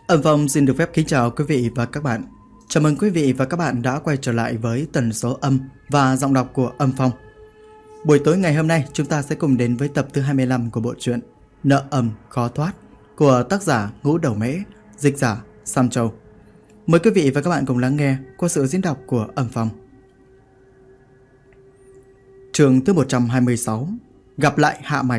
Âm Phong xin được phép kính chào quý vị và các bạn. Chào mừng quý vị và các bạn đã quay trở lại với tần số âm và giọng đọc của Âm Phong. Buổi tối ngày hôm nay chúng ta sẽ cùng đến với tập thứ 25 của bộ truyện Nợ Âm Khó Thoát của tác giả Ngũ Đầu Mễ, dịch giả Sam Châu. Mời quý vị và các bạn cùng lắng nghe qua sự diễn đọc của Âm Phong. Chương thứ 126, gặp lại Hạ Mạch.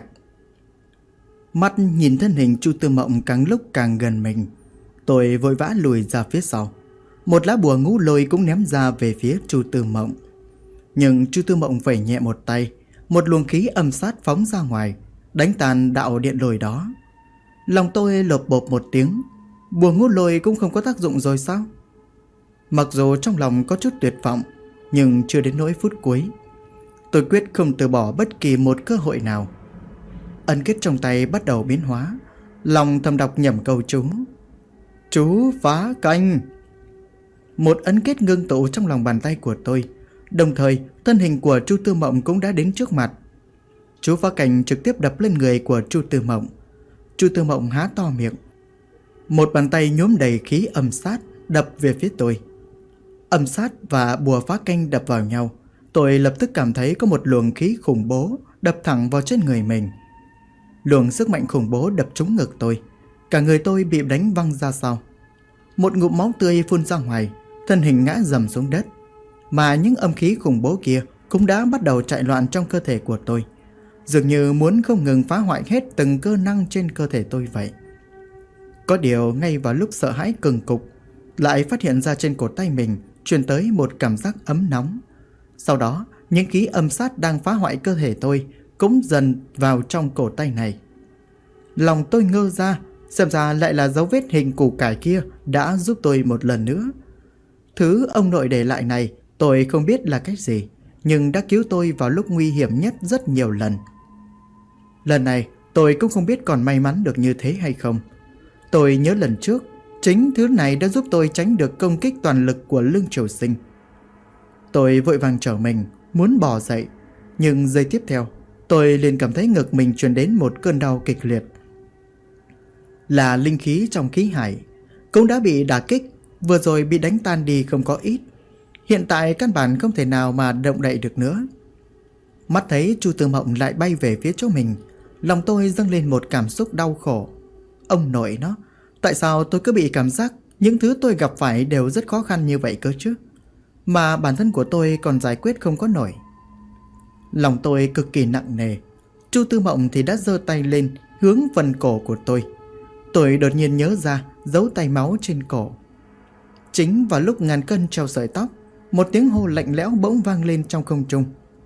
Mắt nhìn thân hình Chu Tư Mộng càng lúc càng gần mình, tôi vội vã lùi ra phía sau. Một lá bùa ngũ lôi cũng ném ra về phía Chu Tư Mộng. Nhưng Chu Tư Mộng vẩy nhẹ một tay, một luồng khí âm sát phóng ra ngoài, đánh tan đạo điện lôi đó. Lòng tôi lộp bộp một tiếng, bùa ngũ lôi cũng không có tác dụng rồi sao? Mặc dù trong lòng có chút tuyệt vọng, nhưng chưa đến nỗi phút cuối. Tôi quyết không từ bỏ bất kỳ một cơ hội nào. Ấn kết trong tay bắt đầu biến hóa, lòng thầm đọc nhẩm câu chú. Chú phá canh. Một ấn kết ngưng tụ trong lòng bàn tay của tôi. Đồng thời thân hình của Chu Tư Mộng cũng đã đến trước mặt. Chú phá canh trực tiếp đập lên người của Chu Tư Mộng. Chu Tư Mộng há to miệng. Một bàn tay nhuốm đầy khí âm sát đập về phía tôi. Âm sát và bùa phá canh đập vào nhau. Tôi lập tức cảm thấy có một luồng khí khủng bố đập thẳng vào trên người mình. Luồng sức mạnh khủng bố đập trúng ngực tôi. Cả người tôi bị đánh văng ra sau. Một ngụm máu tươi phun ra ngoài, thân hình ngã dầm xuống đất. Mà những âm khí khủng bố kia cũng đã bắt đầu chạy loạn trong cơ thể của tôi, dường như muốn không ngừng phá hoại hết từng cơ năng trên cơ thể tôi vậy. Có điều ngay vào lúc sợ hãi cừng cục, lại phát hiện ra trên cổ tay mình truyền tới một cảm giác ấm nóng. Sau đó những khí âm sát đang phá hoại cơ thể tôi cũng dần vào trong cổ tay này. Lòng tôi ngơ ra, xem ra lại là dấu vết hình củ cải kia đã giúp tôi một lần nữa. Thứ ông nội để lại này tôi không biết là cái gì, nhưng đã cứu tôi vào lúc nguy hiểm nhất rất nhiều lần. Lần này tôi cũng không biết còn may mắn được như thế hay không. Tôi nhớ lần trước, chính thứ này đã giúp tôi tránh được công kích toàn lực của Lương Triều Sinh. Tôi vội vàng trở mình, muốn bò dậy, nhưng giây tiếp theo, tôi liền cảm thấy ngực mình truyền đến một cơn đau kịch liệt. Là linh khí trong khí hải cũng đã bị đả kích, vừa rồi bị đánh tan đi không có ít. Hiện tại căn bản không thể nào mà động đậy được nữa. Mắt thấy Chu Tư Mộng lại bay về phía chỗ mình, lòng tôi dâng lên một cảm xúc đau khổ. Ông nội nó, tại sao tôi cứ bị cảm giác những thứ tôi gặp phải đều rất khó khăn như vậy cơ chứ, mà bản thân của tôi còn giải quyết không có nổi. Lòng tôi cực kỳ nặng nề. Chu Tư Mộng thì đã giơ tay lên hướng phần cổ của tôi. Tôi đột nhiên nhớ ra dấu tay máu trên cổ. Chính vào lúc ngàn cân treo sợi tóc, một tiếng hô lạnh lẽo bỗng vang lên trong không trung.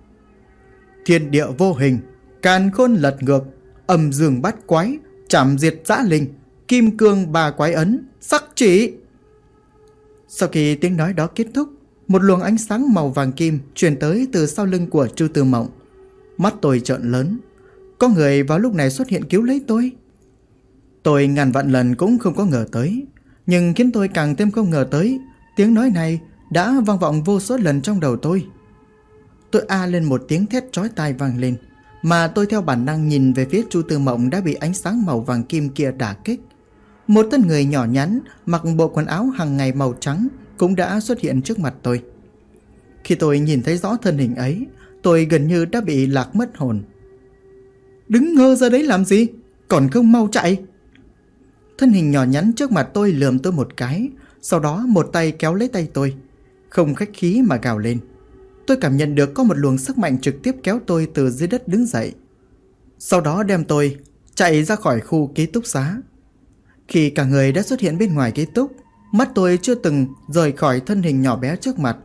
Thiên địa vô hình, càn khôn lật ngược, âm dương bát quái, chảm diệt dã linh, kim cương ba quái ấn, sắc chỉ. Sau khi tiếng nói đó kết thúc, một luồng ánh sáng màu vàng kim truyền tới từ sau lưng của Chu Tư Mộng. Mắt tôi trợn lớn. Có người vào lúc này xuất hiện cứu lấy tôi. Tôi ngàn vạn lần cũng không có ngờ tới, nhưng khiến tôi càng thêm không ngờ tới, tiếng nói này đã vang vọng vô số lần trong đầu tôi. Tôi a lên một tiếng thét chói tai vang lên, mà tôi theo bản năng nhìn về phía Chu Tư Mộng đã bị ánh sáng màu vàng kim kia đả kích. Một thân người nhỏ nhắn mặc bộ quần áo hàng ngày màu trắng cũng đã xuất hiện trước mặt tôi. Khi tôi nhìn thấy rõ thân hình ấy, tôi gần như đã bị lạc mất hồn. Đứng ngơ ra đấy làm gì, còn không mau chạy. Thân hình nhỏ nhắn trước mặt tôi lườm tôi một cái, sau đó một tay kéo lấy tay tôi, không khách khí mà gào lên. Tôi cảm nhận được có một luồng sức mạnh trực tiếp kéo tôi từ dưới đất đứng dậy, sau đó đem tôi chạy ra khỏi khu ký túc xá. Khi cả người đã xuất hiện bên ngoài ký túc, mắt tôi chưa từng rời khỏi thân hình nhỏ bé trước mặt.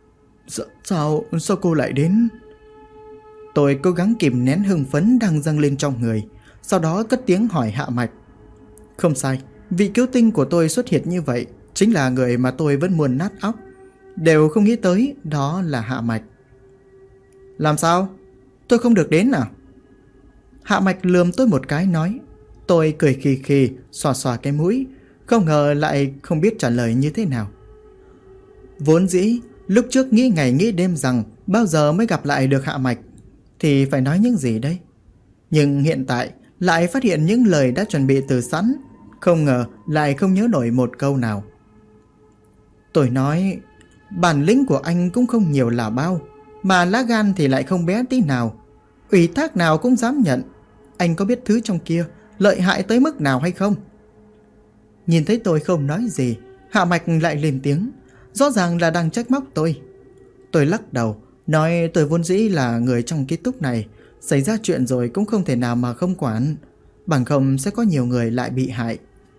Sao cô lại đến? Tôi cố gắng kìm nén hưng phấn đang dâng lên trong người, sau đó cất tiếng hỏi Hạ Mạch. Không sai, vị cứu tinh của tôi xuất hiện như vậy chính là người mà tôi vẫn muốn nát óc, đều không nghĩ tới đó là Hạ Mạch. Làm sao? Tôi không được đến à? Hạ Mạch lườm tôi một cái nói. Tôi cười khì khì, xòa xòa cái mũi, không ngờ lại không biết trả lời như thế nào. Vốn dĩ lúc trước nghĩ ngày nghĩ đêm rằng bao giờ mới gặp lại được Hạ Mạch, thì phải nói những gì đây? Nhưng hiện tại lại phát hiện những lời đã chuẩn bị từ sẵn không ngờ lại không nhớ nổi một câu nào. Tôi nói, bản lĩnh của anh cũng không nhiều là bao, mà lá gan thì lại không bé tí nào. Ủy thác nào cũng dám nhận. Anh có biết thứ trong kia lợi hại tới mức nào hay không? Nhìn thấy tôi không nói gì, Hạ Mạch lại lên tiếng, rõ ràng là đang trách móc tôi. Tôi lắc đầu, nói tôi vốn dĩ là người trong ký túc này, xảy ra chuyện rồi cũng không thể nào mà không quản, bằng không sẽ có nhiều người lại bị hại.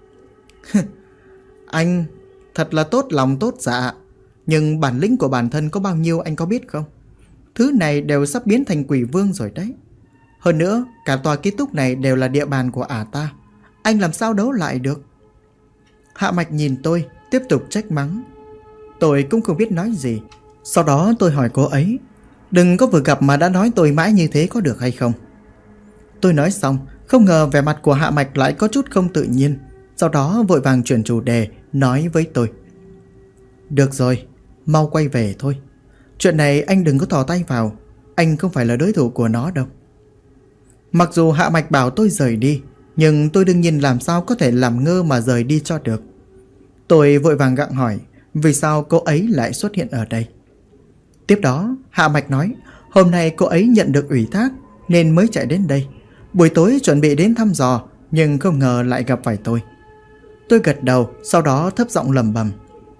Anh thật là tốt lòng tốt dạ, nhưng bản lĩnh của bản thân có bao nhiêu anh có biết không? Thứ này đều sắp biến thành quỷ vương rồi đấy. Hơn nữa, cả tòa ký túc này đều là địa bàn của ả ta. Anh làm sao đấu lại được? Hạ Mạch nhìn tôi, tiếp tục trách mắng. Tôi cũng không biết nói gì. Sau đó tôi hỏi cô ấy, đừng có vừa gặp mà đã nói tôi mãi như thế có được hay không? Tôi nói xong, không ngờ vẻ mặt của Hạ Mạch lại có chút không tự nhiên. Sau đó vội vàng chuyển chủ đề, nói với tôi. Được rồi, mau quay về thôi. Chuyện này anh đừng có thò tay vào. Anh không phải là đối thủ của nó đâu. Mặc dù Hạ Mạch bảo tôi rời đi, nhưng tôi đương nhiên làm sao có thể làm ngơ mà rời đi cho được. Tôi vội vàng gặng hỏi, vì sao cô ấy lại xuất hiện ở đây? Tiếp đó, Hạ Mạch nói, hôm nay cô ấy nhận được ủy thác nên mới chạy đến đây. Buổi tối chuẩn bị đến thăm dò, nhưng không ngờ lại gặp phải tôi. Tôi gật đầu, sau đó thấp giọng lẩm bẩm.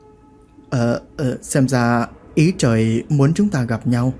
Xem ra ý trời muốn chúng ta gặp nhau.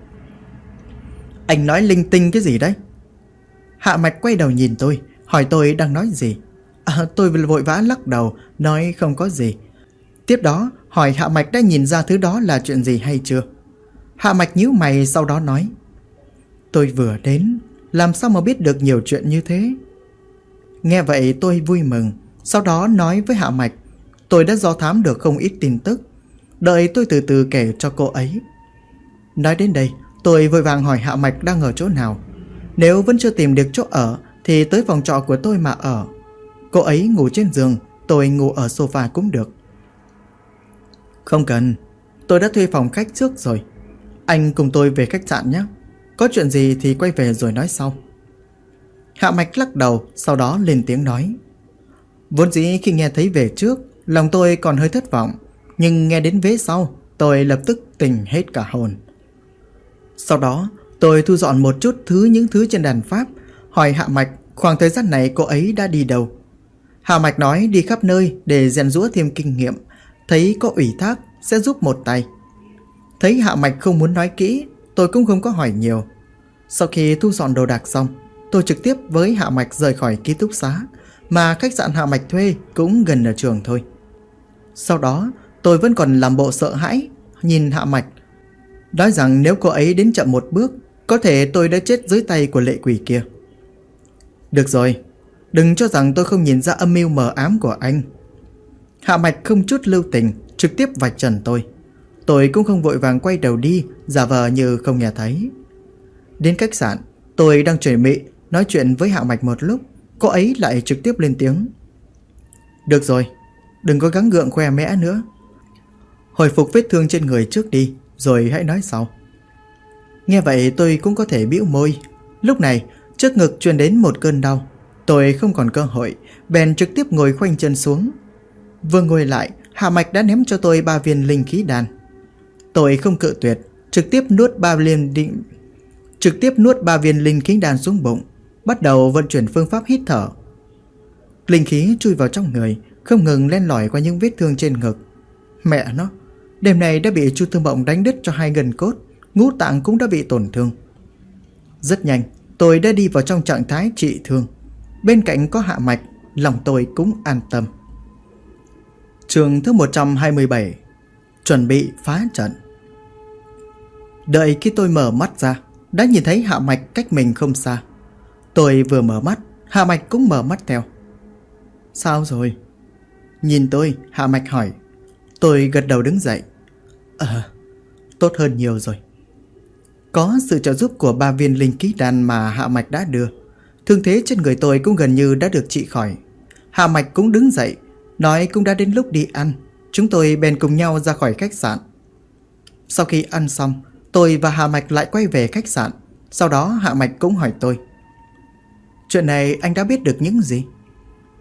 Anh nói linh tinh cái gì đấy? Hạ Mạch quay đầu nhìn tôi, hỏi tôi đang nói gì. Tôi vội vã lắc đầu, nói không có gì. Tiếp đó hỏi Hạ Mạch đã nhìn ra thứ đó là chuyện gì hay chưa. Hạ Mạch nhíu mày, sau đó nói, tôi vừa đến, làm sao mà biết được nhiều chuyện như thế? Nghe vậy tôi vui mừng, sau đó nói với Hạ Mạch, tôi đã do thám được không ít tin tức, đợi tôi từ từ kể cho cô ấy. Nói đến đây, tôi vội vàng hỏi Hạ Mạch đang ở chỗ nào. Nếu vẫn chưa tìm được chỗ ở thì tới phòng trọ của tôi mà ở. Cô ấy ngủ trên giường, tôi ngủ ở sofa cũng được. Không cần, tôi đã thuê phòng khách trước rồi. Anh cùng tôi về khách sạn nhé. Có chuyện gì thì quay về rồi nói sau. Hạ Mạch lắc đầu, sau đó lên tiếng nói, vốn dĩ khi nghe thấy về trước, lòng tôi còn hơi thất vọng, nhưng nghe đến vế sau, tôi lập tức tỉnh hết cả hồn. Sau đó tôi thu dọn một chút những thứ trên đàn pháp, hỏi Hạ Mạch khoảng thời gian này cô ấy đã đi đâu. Hạ Mạch nói đi khắp nơi để rèn giũa thêm kinh nghiệm, thấy có ủy thác sẽ giúp một tay. Thấy Hạ Mạch không muốn nói kỹ, tôi cũng không có hỏi nhiều. Sau khi thu dọn đồ đạc xong, tôi trực tiếp với Hạ Mạch rời khỏi ký túc xá, mà khách sạn Hạ Mạch thuê cũng gần ở trường thôi. Sau đó tôi vẫn còn làm bộ sợ hãi nhìn Hạ Mạch, nói rằng nếu cô ấy đến chậm một bước, có thể tôi đã chết dưới tay của lệ quỷ kia. Được rồi, đừng cho rằng tôi không nhìn ra âm mưu mờ ám của anh. Hạ Mạch không chút lưu tình, trực tiếp vạch trần tôi. Tôi cũng không vội vàng quay đầu đi, giả vờ như không nghe thấy. Đến khách sạn, tôi đang chuẩn bị nói chuyện với Hạ Mạch một lúc, cô ấy lại trực tiếp lên tiếng. Được rồi, đừng có gắng gượng khoe mẽ nữa. Hồi phục vết thương trên người trước đi, rồi hãy nói sau. Nghe vậy tôi cũng có thể bĩu môi. Lúc này trước ngực truyền đến một cơn đau. Tôi không còn cơ hội, bèn trực tiếp ngồi khoanh chân xuống. Vừa ngồi lại, Hạ Mạch đã ném cho tôi 3 viên linh khí đan. Tôi không cự tuyệt, trực tiếp nuốt 3 viên linh khí đan xuống bụng, bắt đầu vận chuyển phương pháp hít thở. Linh khí chui vào trong người, không ngừng len lỏi qua những vết thương trên ngực. Mẹ nó, đêm này đã bị Chu Tư Mộng đánh đứt cho 2 gân cốt, ngũ tạng cũng đã bị tổn thương. Rất nhanh, tôi đã đi vào trong trạng thái trị thương. Bên cạnh có Hạ Mạch, lòng tôi cũng an tâm. Chương thứ 127, chuẩn bị phá trận. Đợi khi tôi mở mắt ra, đã nhìn thấy Hạ Mạch cách mình không xa. Tôi vừa mở mắt, Hạ Mạch cũng mở mắt theo. Sao rồi? Nhìn tôi, Hạ Mạch hỏi. Tôi gật đầu đứng dậy. Tốt hơn nhiều rồi. Có sự trợ giúp của 3 viên linh khí đan mà Hạ Mạch đã đưa, thương thế trên người tôi cũng gần như đã được trị khỏi. Hạ Mạch cũng đứng dậy, nói cũng đã đến lúc đi ăn. Chúng tôi bèn cùng nhau ra khỏi khách sạn. Sau khi ăn xong, tôi và Hạ Mạch lại quay về khách sạn. Sau đó Hạ Mạch cũng hỏi tôi, chuyện này anh đã biết được những gì?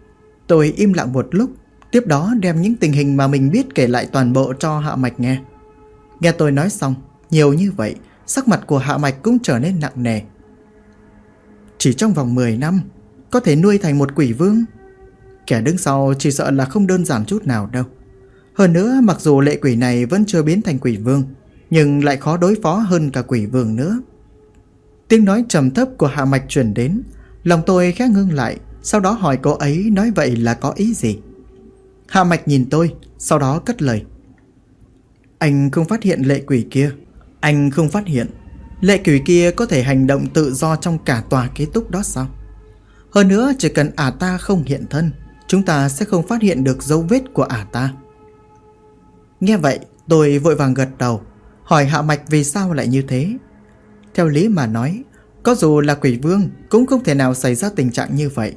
Tôi im lặng một lúc, tiếp đó đem những tình hình mà mình biết kể lại toàn bộ cho Hạ Mạch nghe. Nghe tôi nói xong, nhiều như vậy, sắc mặt của Hạ Mạch cũng trở nên nặng nề. Chỉ trong vòng 10 năm, có thể nuôi thành một quỷ vương? Kẻ đứng sau chỉ sợ là không đơn giản chút nào đâu. Hơn nữa, mặc dù lệ quỷ này vẫn chưa biến thành quỷ vương, nhưng lại khó đối phó hơn cả quỷ vương nữa. Tiếng nói trầm thấp của Hạ Mạch truyền đến, lòng tôi khẽ ngưng lại, sau đó hỏi cô ấy nói vậy là có ý gì. Hạ Mạch nhìn tôi, sau đó cất lời. Anh không phát hiện lệ quỷ kia. Anh không phát hiện lệ quỷ kia có thể hành động tự do trong cả tòa ký túc đó sao? Hơn nữa, chỉ cần ả ta không hiện thân, chúng ta sẽ không phát hiện được dấu vết của ả ta. Nghe vậy, tôi vội vàng gật đầu, hỏi Hạ Mạch vì sao lại như thế. Theo lý mà nói, có dù là quỷ vương cũng không thể nào xảy ra tình trạng như vậy.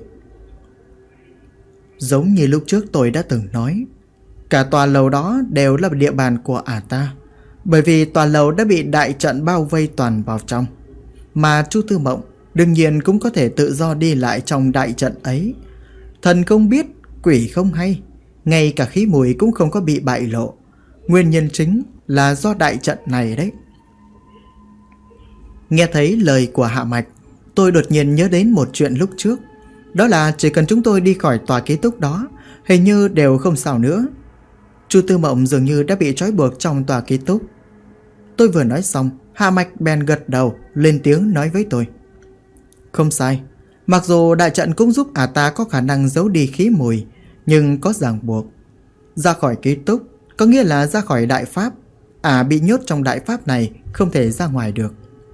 Giống như lúc trước tôi đã từng nói, cả tòa lầu đó đều là địa bàn của ả ta, bởi vì tòa lầu đã bị đại trận bao vây toàn vào trong. Mà Chu Tư Mộng đương nhiên cũng có thể tự do đi lại trong đại trận ấy. Thần không biết, quỷ không hay, ngay cả khí mùi cũng không có bị bại lộ. Nguyên nhân chính là do đại trận này đấy. Nghe thấy lời của Hạ Mạch, tôi đột nhiên nhớ đến một chuyện lúc trước. Đó là chỉ cần chúng tôi đi khỏi tòa ký túc đó, hình như đều không sao nữa. Chu Tư Mộng dường như đã bị trói buộc trong tòa ký túc. Tôi vừa nói xong, Hạ Mạch bèn gật đầu, lên tiếng nói với tôi. Không sai, mặc dù đại trận cũng giúp ả ta có khả năng giấu đi khí mùi, nhưng có ràng buộc. Ra khỏi ký túc có nghĩa là ra khỏi đại pháp. Ả bị nhốt trong đại pháp này, không thể ra ngoài được.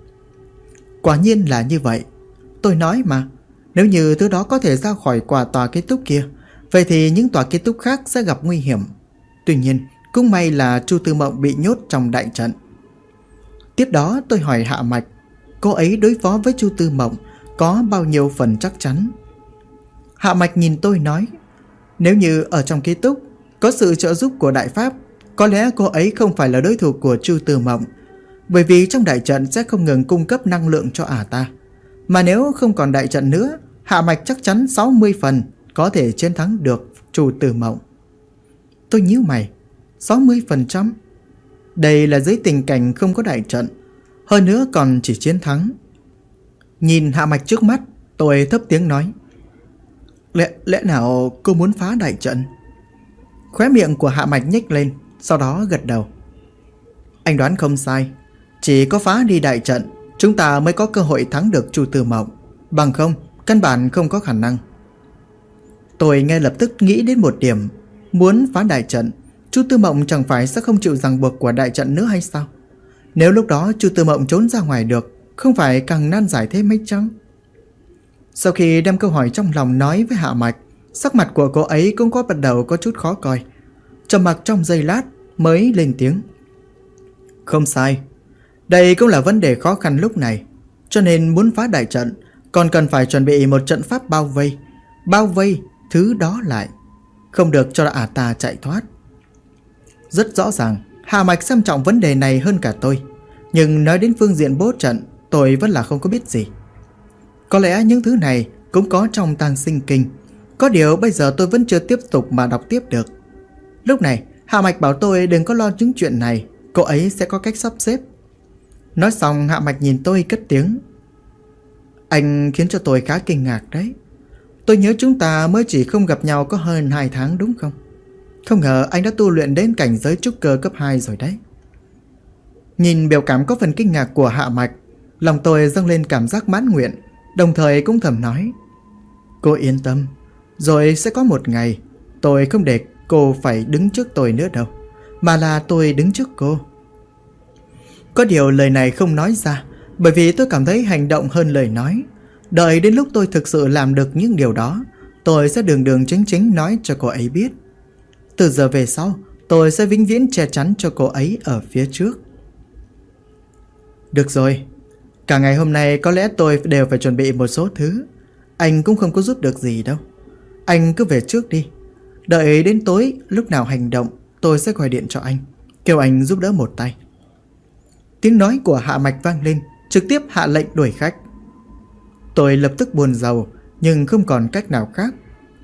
Quả nhiên là như vậy. Tôi nói mà, nếu như thứ đó có thể ra khỏi tòa ký túc kia, vậy thì những tòa ký túc khác sẽ gặp nguy hiểm. Tuy nhiên, cũng may là Chu Tư Mộng bị nhốt trong đại trận. Tiếp đó tôi hỏi Hạ Mạch, cô ấy đối phó với Chu Tư Mộng có bao nhiêu phần chắc chắn? Hạ Mạch nhìn tôi nói, nếu như ở trong ký túc có sự trợ giúp của đại pháp, có lẽ cô ấy không phải là đối thủ của Chu Tư Mộng, bởi vì trong đại trận sẽ không ngừng cung cấp năng lượng cho ả ta. Mà nếu không còn đại trận nữa, Hạ Mạch chắc chắn 60 phần có thể chiến thắng được Chu Tư Mộng. Tôi nhíu mày, 60%? Đây là dưới tình cảnh không có đại trận, hơn nữa còn chỉ chiến thắng. Nhìn Hạ Mạch trước mắt, tôi thấp tiếng nói, Lẽ nào cô muốn phá đại trận? Khóe miệng của Hạ Mạch nhếch lên, sau đó gật đầu. Anh đoán không sai, chỉ có phá đi đại trận, chúng ta mới có cơ hội thắng được Chu Tư Mộng. Bằng không, căn bản không có khả năng. Tôi ngay lập tức nghĩ đến một điểm. Muốn phá đại trận, Chu Tư Mộng chẳng phải sẽ không chịu ràng buộc của đại trận nữa hay sao? Nếu lúc đó Chu Tư Mộng trốn ra ngoài được, không phải càng nan giải thêm mấy chăng? Sau khi đem câu hỏi trong lòng nói với Hạ Mạch, sắc mặt của cô ấy cũng bắt đầu có chút khó coi. Trầm mặc trong giây lát mới lên tiếng. Không sai, đây cũng là vấn đề khó khăn lúc này. Cho nên muốn phá đại trận, còn cần phải chuẩn bị một trận pháp bao vây. Bao vây thứ đó lại, không được cho ả ta chạy thoát. Rất rõ ràng, Hạ Mạch xem trọng vấn đề này hơn cả tôi. Nhưng nói đến phương diện bố trận, tôi vẫn là không có biết gì. Có lẽ những thứ này cũng có trong Tàng Sinh Kinh. Có điều bây giờ tôi vẫn chưa tiếp tục mà đọc tiếp được. Lúc này, Hạ Mạch bảo tôi đừng có lo những chuyện này, cô ấy sẽ có cách sắp xếp. Nói xong, Hạ Mạch nhìn tôi cất tiếng. Anh khiến cho tôi khá kinh ngạc đấy. Tôi nhớ chúng ta mới chỉ không gặp nhau có hơn 2 tháng đúng không? Không ngờ anh đã tu luyện đến cảnh giới trúc cơ cấp 2 rồi đấy. Nhìn biểu cảm có phần kinh ngạc của Hạ Mạch, lòng tôi dâng lên cảm giác mãn nguyện, đồng thời cũng thầm nói, cô yên tâm, rồi sẽ có một ngày tôi không để cô phải đứng trước tôi nữa đâu, mà là tôi đứng trước cô. Có điều lời này không nói ra, bởi vì tôi cảm thấy hành động hơn lời nói. Đợi đến lúc tôi thực sự làm được những điều đó, tôi sẽ đường đường chính chính nói cho cô ấy biết. Từ giờ về sau, tôi sẽ vĩnh viễn che chắn cho cô ấy ở phía trước. Được rồi, cả ngày hôm nay có lẽ tôi đều phải chuẩn bị một số thứ. Anh cũng không có giúp được gì đâu. Anh cứ về trước đi. Đợi đến tối, lúc nào hành động, tôi sẽ gọi điện cho anh, kêu anh giúp đỡ một tay. Tiếng nói của Hạ Mạch vang lên, trực tiếp hạ lệnh đuổi khách. Tôi lập tức buồn rầu, nhưng không còn cách nào khác.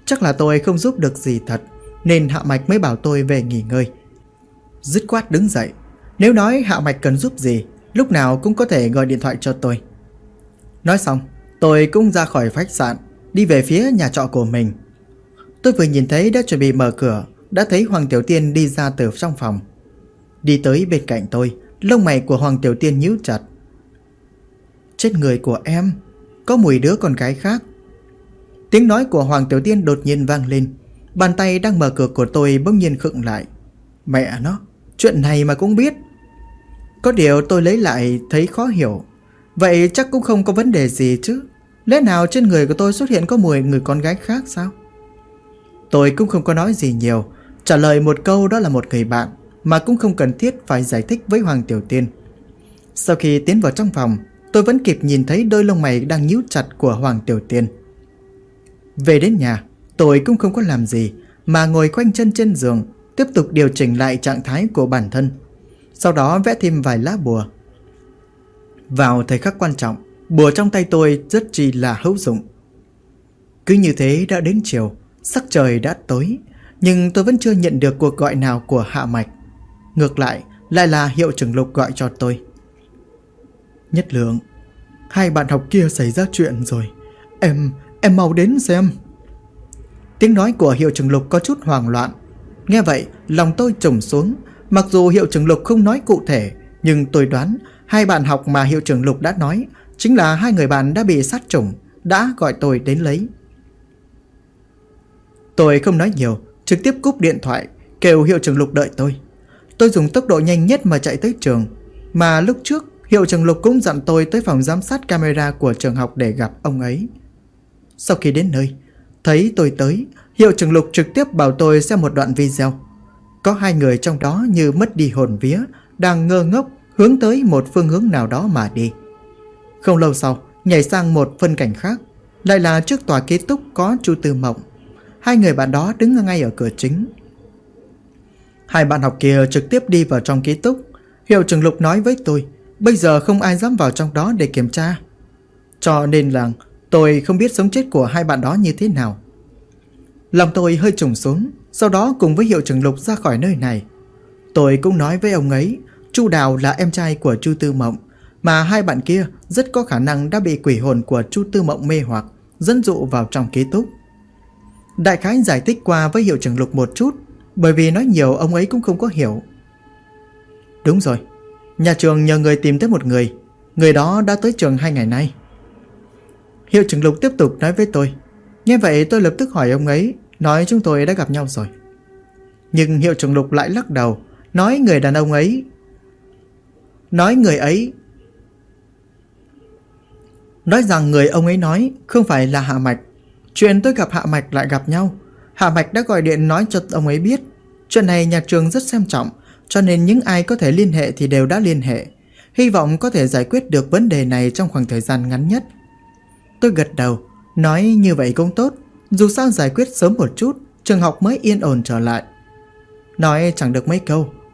Chắc là tôi không giúp được gì thật, nên Hạ Mạch mới bảo tôi về nghỉ ngơi. Dứt khoát đứng dậy. Nếu nói Hạ Mạch cần giúp gì, lúc nào cũng có thể gọi điện thoại cho tôi. Nói xong, tôi cũng ra khỏi khách sạn, đi về phía nhà trọ của mình. Tôi vừa nhìn thấy đã chuẩn bị mở cửa, đã thấy Hoàng Tiểu Tiên đi ra từ trong phòng. Đi tới bên cạnh tôi, lông mày của Hoàng Tiểu Tiên nhíu chặt. Trên người của em có mùi đứa con gái khác. Tiếng nói của Hoàng Tiểu Tiên đột nhiên vang lên. Bàn tay đang mở cửa của tôi bỗng nhiên khựng lại. Mẹ nó, chuyện này mà cũng biết. Có điều tôi lấy lại thấy khó hiểu. Vậy chắc cũng không có vấn đề gì chứ. Lẽ nào trên người của tôi xuất hiện có mùi người con gái khác sao? Tôi cũng không có nói gì nhiều, trả lời một câu đó là một người bạn, mà cũng không cần thiết phải giải thích với Hoàng Tiểu Tiên. Sau khi tiến vào trong phòng, tôi vẫn kịp nhìn thấy đôi lông mày đang nhíu chặt của Hoàng Tiểu Tiên. Về đến nhà, tôi cũng không có làm gì, mà ngồi khoanh chân trên giường, tiếp tục điều chỉnh lại trạng thái của bản thân. Sau đó vẽ thêm vài lá bùa. Vào thời khắc quan trọng, bùa trong tay tôi rất chi là hữu dụng. Cứ như thế đã đến chiều, sắc trời đã tối, nhưng tôi vẫn chưa nhận được cuộc gọi nào của Hạ Mạch. Ngược lại là Hiệu trưởng Lục gọi cho tôi. Nhất Lượng, hai bạn học kia xảy ra chuyện rồi, em mau đến xem. Tiếng nói của Hiệu trưởng Lục có chút hoảng loạn. Nghe vậy lòng tôi trùng xuống. Mặc dù Hiệu trưởng Lục không nói cụ thể, nhưng tôi đoán hai bạn học mà Hiệu trưởng Lục đã nói chính là hai người bạn đã bị sát trùng, đã gọi tôi đến lấy. Tôi không nói nhiều, trực tiếp cúp điện thoại, kêu Hiệu trưởng Lục đợi tôi. Tôi dùng tốc độ nhanh nhất mà chạy tới trường. Mà lúc trước Hiệu trưởng Lục cũng dặn tôi tới phòng giám sát camera của trường học để gặp ông ấy. Sau khi đến nơi, thấy tôi tới, Hiệu trưởng Lục trực tiếp bảo tôi xem một đoạn video. Có hai người trong đó như mất đi hồn vía, đang ngơ ngốc hướng tới một phương hướng nào đó mà đi. Không lâu sau, nhảy sang một phân cảnh khác, lại là trước tòa ký túc có Chu Tư Mộng. Hai người bạn đó đứng ngay ở cửa chính. Hai bạn học kia trực tiếp đi vào trong ký túc. Hiệu trưởng Lục nói với tôi, bây giờ không ai dám vào trong đó để kiểm tra. Cho nên là tôi không biết sống chết của hai bạn đó như thế nào. Lòng tôi hơi trùng xuống, sau đó cùng với Hiệu trưởng Lục ra khỏi nơi này. Tôi cũng nói với ông ấy, Chu Đào là em trai của Chu Tư Mộng, mà hai bạn kia rất có khả năng đã bị quỷ hồn của Chu Tư Mộng mê hoặc, dẫn dụ vào trong ký túc. Đại khái giải thích qua với Hiệu trưởng Lục một chút, bởi vì nói nhiều ông ấy cũng không có hiểu. Đúng rồi, nhà trường nhờ người tìm tới một người, người đó đã tới trường 2 ngày nay. Hiệu trưởng Lục tiếp tục nói với tôi. Nghe vậy tôi lập tức hỏi ông ấy, nói chúng tôi đã gặp nhau rồi. Nhưng Hiệu trưởng Lục lại lắc đầu, nói người đàn ông ấy, nói rằng người ông ấy nói không phải là Hạ Mạch. Chuyện tôi gặp Hạ Mạch lại gặp nhau, Hạ Mạch đã gọi điện nói cho ông ấy biết. Chuyện này nhà trường rất xem trọng, cho nên những ai có thể liên hệ thì đều đã liên hệ. Hy vọng có thể giải quyết được vấn đề này trong khoảng thời gian ngắn nhất. Tôi gật đầu, nói như vậy cũng tốt, dù sao giải quyết sớm một chút, trường học mới yên ổn trở lại. Nói chẳng được mấy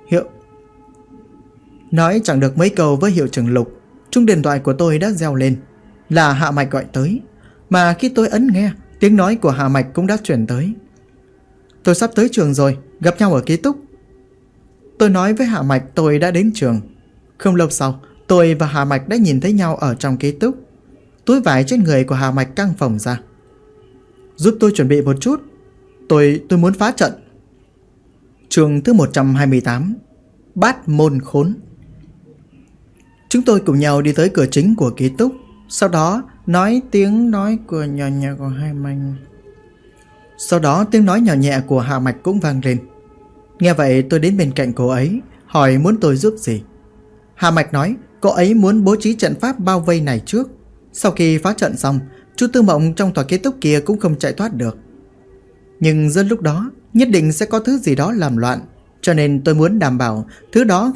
câu với Hiệu trưởng Lục, chuông điện thoại của tôi đã reo lên. Là Hạ Mạch gọi tới, mà khi tôi ấn nghe, tiếng nói của Hạ Mạch cũng đã chuyển tới. Tôi sắp tới trường rồi, gặp nhau ở ký túc. Tôi nói với Hạ Mạch tôi đã đến trường. Không lâu sau, tôi và Hạ Mạch đã nhìn thấy nhau ở trong ký túc. Túi vải trên người của Hạ Mạch căng phồng ra. Giúp tôi chuẩn bị một chút, tôi muốn phá trận. Chương thứ 128, Bát môn khốn. Chúng tôi cùng nhau đi tới cửa chính của ký túc. Sau đó tiếng nói của nhỏ nhẹ của hai mình. Sau đó tiếng nói nhỏ nhẹ của Hạ Mạch cũng vang lên. Nghe vậy tôi đến bên cạnh cô ấy, hỏi muốn tôi giúp gì. Hạ Mạch nói cô ấy muốn bố trí trận pháp bao vây này trước. Sau khi phá trận xong, Chu Tư Mộng trong tòa ký túc kia cũng không chạy thoát được. Nhưng giữa lúc đó nhất định sẽ có thứ gì đó làm loạn, cho nên tôi muốn đảm bảo thứ đó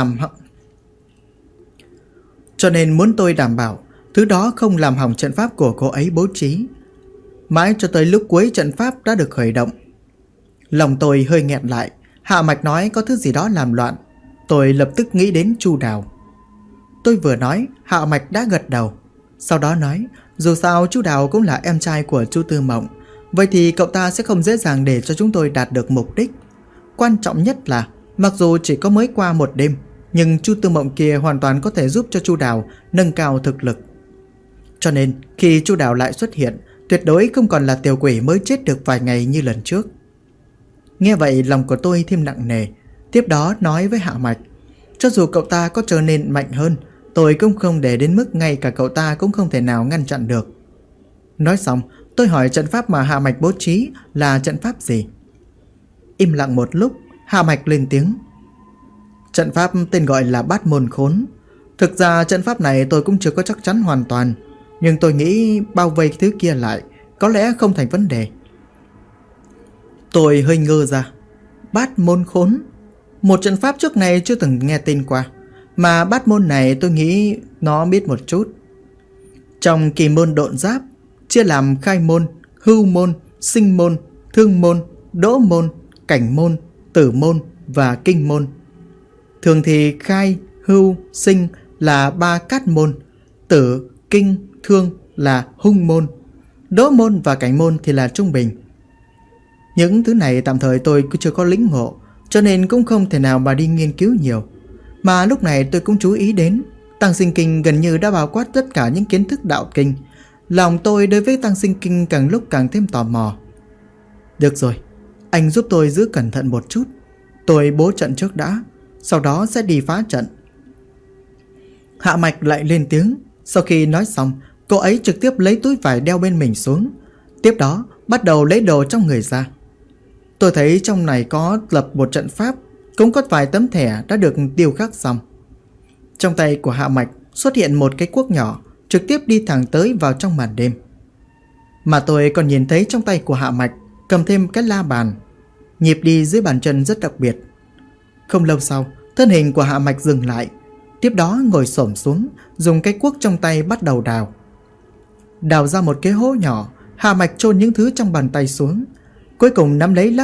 không làm hỏng trận pháp của cô ấy bố trí. Mãi cho tới lúc cuối trận pháp đã được khởi động. Lòng tôi hơi nghẹn lại. Hạ Mạch nói có thứ gì đó làm loạn, tôi lập tức nghĩ đến Chu Đào. Tôi vừa nói, Hạ Mạch đã gật đầu. Sau đó nói, dù sao Chu Đào cũng là em trai của Chu Tư Mộng, vậy thì cậu ta sẽ không dễ dàng để cho chúng tôi đạt được mục đích. Quan trọng nhất là, mặc dù chỉ có mới qua một đêm, nhưng Chu Tư Mộng kia hoàn toàn có thể giúp cho Chu Đào nâng cao thực lực. Cho nên khi Chu Đào lại xuất hiện, tuyệt đối không còn là tiểu quỷ mới chết được vài ngày như lần trước. Nghe vậy lòng của tôi thêm nặng nề. Tiếp đó nói với Hạ Mạch, cho dù cậu ta có trở nên mạnh hơn, tôi cũng không để đến mức ngay cả cậu ta cũng không thể nào ngăn chặn được. Nói xong, tôi hỏi trận pháp mà Hạ Mạch bố trí là trận pháp gì. Im lặng một lúc, Hạ Mạch lên tiếng. Trận pháp tên gọi là Bát Môn Khốn. Thực ra trận pháp này tôi cũng chưa có chắc chắn hoàn toàn, nhưng tôi nghĩ bao vây thứ kia lại có lẽ không thành vấn đề. Tôi hơi ngơ ra. Bát Môn Khốn, một trận pháp trước này chưa từng nghe tên qua, mà bát môn này tôi nghĩ nó biết một chút. Trong kỳ môn độn giáp chia làm khai môn, hưu môn, sinh môn, thương môn, đỗ môn, cảnh môn, tử môn và kinh môn. Thường thì khai, hưu, sinh là ba cát môn, tử, kinh, thương là hung môn, đỗ môn và cảnh môn thì là trung bình. Những thứ này tạm thời tôi cứ chưa có lĩnh ngộ, cho nên cũng không thể nào mà đi nghiên cứu nhiều. Mà lúc này tôi cũng chú ý đến Tăng Sinh Kinh gần như đã bao quát tất cả những kiến thức đạo kinh. Lòng tôi đối với Tăng Sinh Kinh càng lúc càng thêm tò mò. Được rồi, anh giúp tôi giữ cẩn thận một chút. Tôi bố trận trước đã, sau đó sẽ đi phá trận. Hạ Mạch lại lên tiếng. Sau khi nói xong, cô ấy trực tiếp lấy túi vải đeo bên mình xuống. Tiếp đó bắt đầu lấy đồ trong người ra. Tôi thấy trong này có lập một trận pháp, cũng có vài tấm thẻ đã được điêu khắc xong. Trong tay của Hạ Mạch xuất hiện một cái cuốc nhỏ, trực tiếp đi thẳng tới vào trong màn đêm. Mà tôi còn nhìn thấy trong tay của Hạ Mạch cầm thêm cái la bàn, nhịp đi dưới bàn chân rất đặc biệt. Không lâu sau, thân hình của Hạ Mạch dừng lại, tiếp đó ngồi xổm xuống, dùng cái cuốc trong tay bắt đầu đào. Đào ra một cái hố nhỏ, Hạ Mạch chôn những thứ trong bàn tay xuống, cuối cùng nắm lấy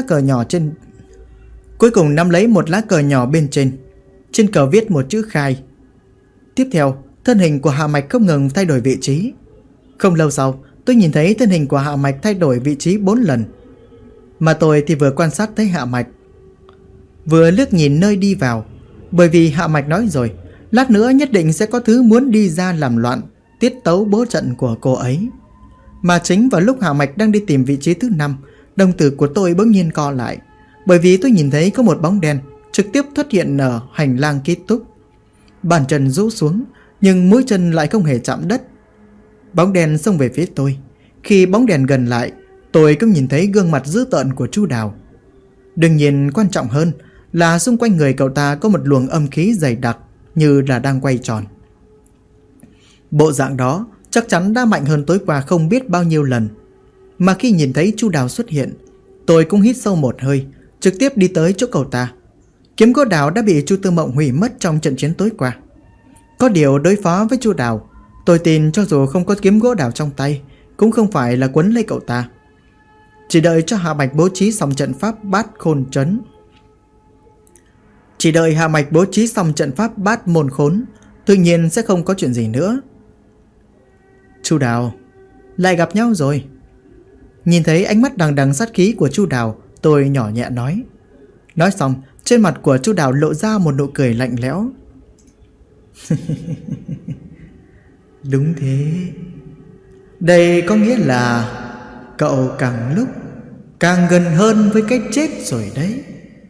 một lá cờ nhỏ bên trên. Trên cờ viết một chữ khai. Tiếp theo, thân hình của Hạ Mạch không ngừng thay đổi vị trí. Không lâu sau, tôi nhìn thấy thân hình của Hạ Mạch thay đổi vị trí 4 lần. Mà tôi thì vừa quan sát thấy Hạ Mạch, vừa liếc nhìn nơi đi vào. Bởi vì Hạ Mạch nói rồi, lát nữa nhất định sẽ có thứ muốn đi ra làm loạn tiết tấu bố trận của cô ấy. Mà chính vào lúc Hạ Mạch đang đi tìm vị trí thứ 5, đồng tử của tôi bỗng nhiên co lại, bởi vì tôi nhìn thấy có một bóng đen trực tiếp xuất hiện ở hành lang ký túc. Bàn chân rũ xuống, nhưng mũi chân lại không hề chạm đất. Bóng đen xông về phía tôi. Khi bóng đèn gần lại, tôi cũng nhìn thấy gương mặt dữ tợn của Chu Đào. Đương nhiên quan trọng hơn là xung quanh người cậu ta có một luồng âm khí dày đặc, như là đang quay tròn. Bộ dạng đó chắc chắn đã mạnh hơn tối qua không biết bao nhiêu lần. Mà khi nhìn thấy Chu Đào xuất hiện, tôi cũng hít sâu một hơi, trực tiếp đi tới chỗ cậu ta. Kiếm gỗ đào đã bị Chu Tư Mộng hủy mất trong trận chiến tối qua. Có điều đối phó với Chu Đào, tôi tin cho dù không có kiếm gỗ đào trong tay, cũng không phải là quấn lấy cậu ta. Chỉ đợi cho Hạ Mạch bố trí xong trận pháp Bát Môn Khốn, tự nhiên sẽ không có chuyện gì nữa. Chu Đào, lại gặp nhau rồi. Nhìn thấy ánh mắt đằng đằng sát khí của Chu Đào, tôi nhỏ nhẹ nói. Nói xong, trên mặt của Chu Đào lộ ra một nụ cười lạnh lẽo. Đúng thế. Đây có nghĩa là cậu càng lúc càng gần hơn với cái chết rồi đấy.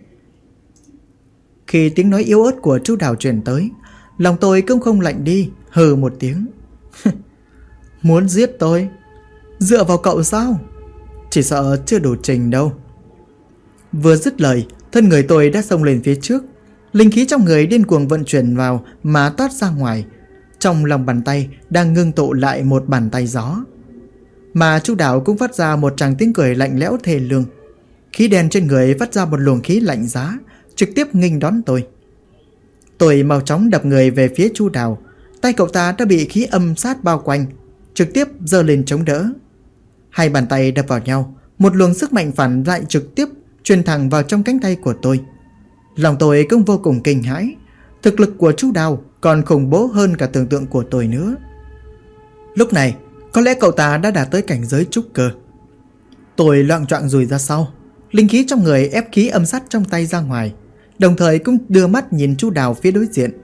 Khi tiếng nói yếu ớt của Chu Đào truyền tới, lòng tôi cũng không lạnh đi, hừ một tiếng. Muốn giết tôi? Dựa vào cậu sao? Chỉ sợ chưa đủ trình đâu. Vừa dứt lời, thân người tôi đã xông lên phía trước. Linh khí trong người điên cuồng vận chuyển vào mà toát ra ngoài. Trong lòng bàn tay đang ngưng tụ lại một bàn tay gió. Mà Chu Đào cũng phát ra một tràng tiếng cười lạnh lẽo thê lương. Khí đen trên người phát ra một luồng khí lạnh giá, trực tiếp nghênh đón tôi. Tôi mau chóng đập người về phía Chu Đào. Tay cậu ta đã bị khí âm sát bao quanh, trực tiếp giơ lên chống đỡ. Hai bàn tay đập vào nhau, một luồng sức mạnh phản lại trực tiếp truyền thẳng vào trong cánh tay của tôi. Lòng tôi cũng vô cùng kinh hãi. Thực lực của Chu Đào còn khủng bố hơn cả tưởng tượng của tôi nữa. Lúc này, có lẽ cậu ta đã đạt tới cảnh giới trúc cơ. Tôi loạng choạng rùi ra sau, linh khí trong người ép khí âm sát trong tay ra ngoài, đồng thời cũng đưa mắt nhìn Chu Đào phía đối diện.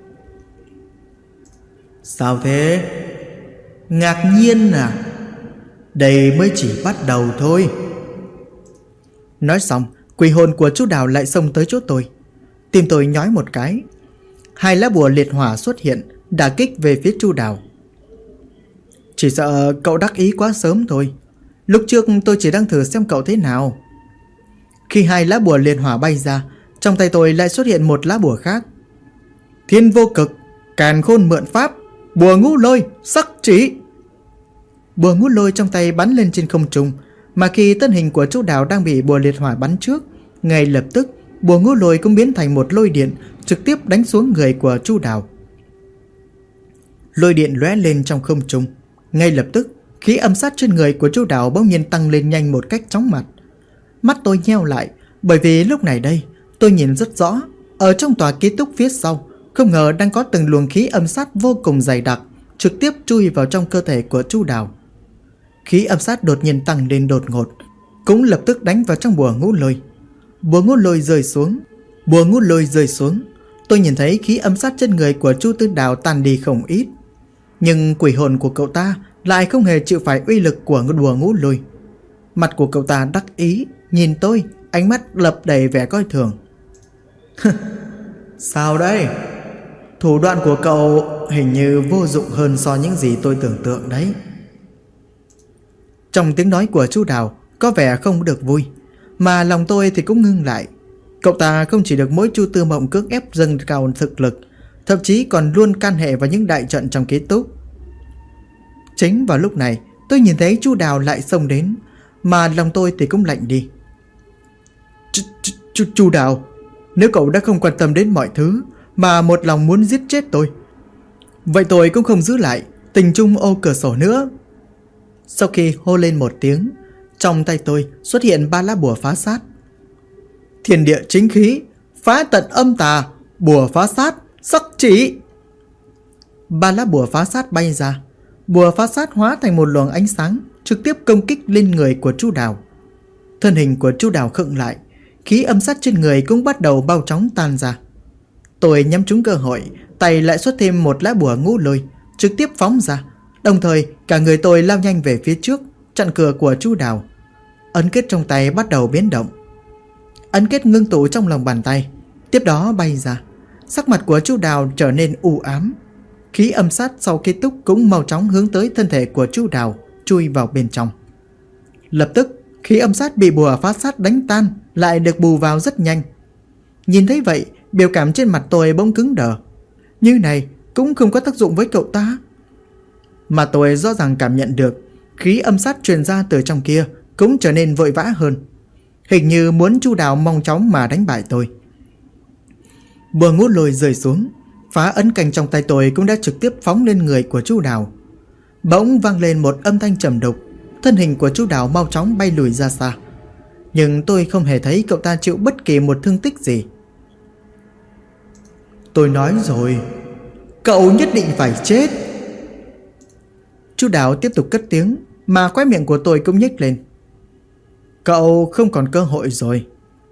Sao thế? Ngạc nhiên à? Đây mới chỉ bắt đầu thôi. Nói xong, quỷ hồn của Chu Đào lại xông tới chỗ tôi. Tim tôi nhói một cái. 2 lá bùa liệt hỏa xuất hiện, đả kích về phía Chu Đào. Chỉ sợ cậu đắc ý quá sớm thôi. Lúc trước tôi chỉ đang thử xem cậu thế nào. Khi 2 lá bùa liệt hỏa bay ra, trong tay tôi lại xuất hiện một lá bùa khác. Thiên vô cực, càn khôn mượn pháp, bùa ngũ lôi, sắc chỉ. Bùa ngũ lôi trong tay bắn lên trên không trung, mà khi thân hình của Chu Đào đang bị bùa liệt hỏa bắn trước, ngay lập tức bùa ngũ lôi cũng biến thành một lôi điện, trực tiếp đánh xuống người của Chu Đào. Lôi điện lóe lên trong không trung, ngay lập tức khí âm sát trên người của Chu Đào bỗng nhiên tăng lên nhanh một cách chóng mặt. Mắt tôi nheo lại, bởi vì lúc này đây tôi nhìn rất rõ, ở trong tòa ký túc phía sau không ngờ đang có từng luồng khí âm sát vô cùng dày đặc trực tiếp chui vào trong cơ thể của Chu Đào. Khí âm sát đột nhiên tăng lên đột ngột, cũng lập tức đánh vào trong bùa ngũ lôi. Bùa ngũ lôi rơi xuống. Tôi nhìn thấy khí âm sát trên người của Chu Tư Đào tan đi không ít, nhưng quỷ hồn của cậu ta lại không hề chịu phải uy lực của bùa ngũ lôi. Mặt của cậu ta đắc ý nhìn tôi, ánh mắt lập đầy vẻ coi thường. Sao đây? Thủ đoạn của cậu hình như vô dụng hơn so những gì tôi tưởng tượng đấy. Trong tiếng nói của Chu Đào có vẻ không được vui, mà lòng tôi thì cũng ngưng lại. Cậu ta không chỉ được mỗi Chu Tư Mộng cưỡng ép dâng cao thực lực, thậm chí còn luôn can hệ vào những đại trận trong ký túc. Chính vào lúc này tôi nhìn thấy Chu Đào lại xông đến, mà lòng tôi thì cũng lạnh đi. Chu Đào, nếu cậu đã không quan tâm đến mọi thứ mà một lòng muốn giết chết tôi, vậy tôi cũng không giữ lại tình chung ô cửa sổ nữa. Sau khi hô lên một tiếng, trong tay tôi xuất hiện 3 lá bùa phá sát. Thiên địa chính khí, phá tận âm tà, bùa phá sát, sắc chỉ. 3 lá bùa phá sát bay ra, bùa phá sát hóa thành một luồng ánh sáng trực tiếp công kích lên người của Chu Đào. Thân hình của Chu Đào khựng lại, khí âm sát trên người cũng bắt đầu bao chóng tan ra. Tôi nhắm trúng cơ hội, tay lại xuất thêm một lá bùa ngũ lôi, trực tiếp phóng ra. Đồng thời cả người tôi lao nhanh về phía trước, chặn cửa của Chu Đào. Ấn kết trong tay bắt đầu biến động. Ấn kết ngưng tụ trong lòng bàn tay, tiếp đó bay ra. Sắc mặt của Chu Đào trở nên u ám. Khí âm sát sau kết thúc cũng mau chóng hướng tới thân thể của Chu Đào, chui vào bên trong. Lập tức khí âm sát bị bùa phá sát đánh tan lại được bù vào rất nhanh. Nhìn thấy vậy, biểu cảm trên mặt tôi bỗng cứng đờ. Như này cũng không có tác dụng với cậu ta. Mà tôi rõ ràng cảm nhận được khí âm sát truyền ra từ trong kia cũng trở nên vội vã hơn, hình như muốn Chu Đào mau chóng mà đánh bại tôi. Bùa ngũ lôi rơi xuống, phá ấn cành trong tay tôi cũng đã trực tiếp phóng lên người của Chu Đào. Bỗng vang lên một âm thanh trầm đục, thân hình của Chu Đào mau chóng bay lùi ra xa. Nhưng tôi không hề thấy cậu ta chịu bất kỳ một thương tích gì. Tôi nói rồi, cậu nhất định phải chết. Chu Đào tiếp tục cất tiếng, mà khóe miệng của tôi cũng nhếch lên. Cậu không còn cơ hội rồi.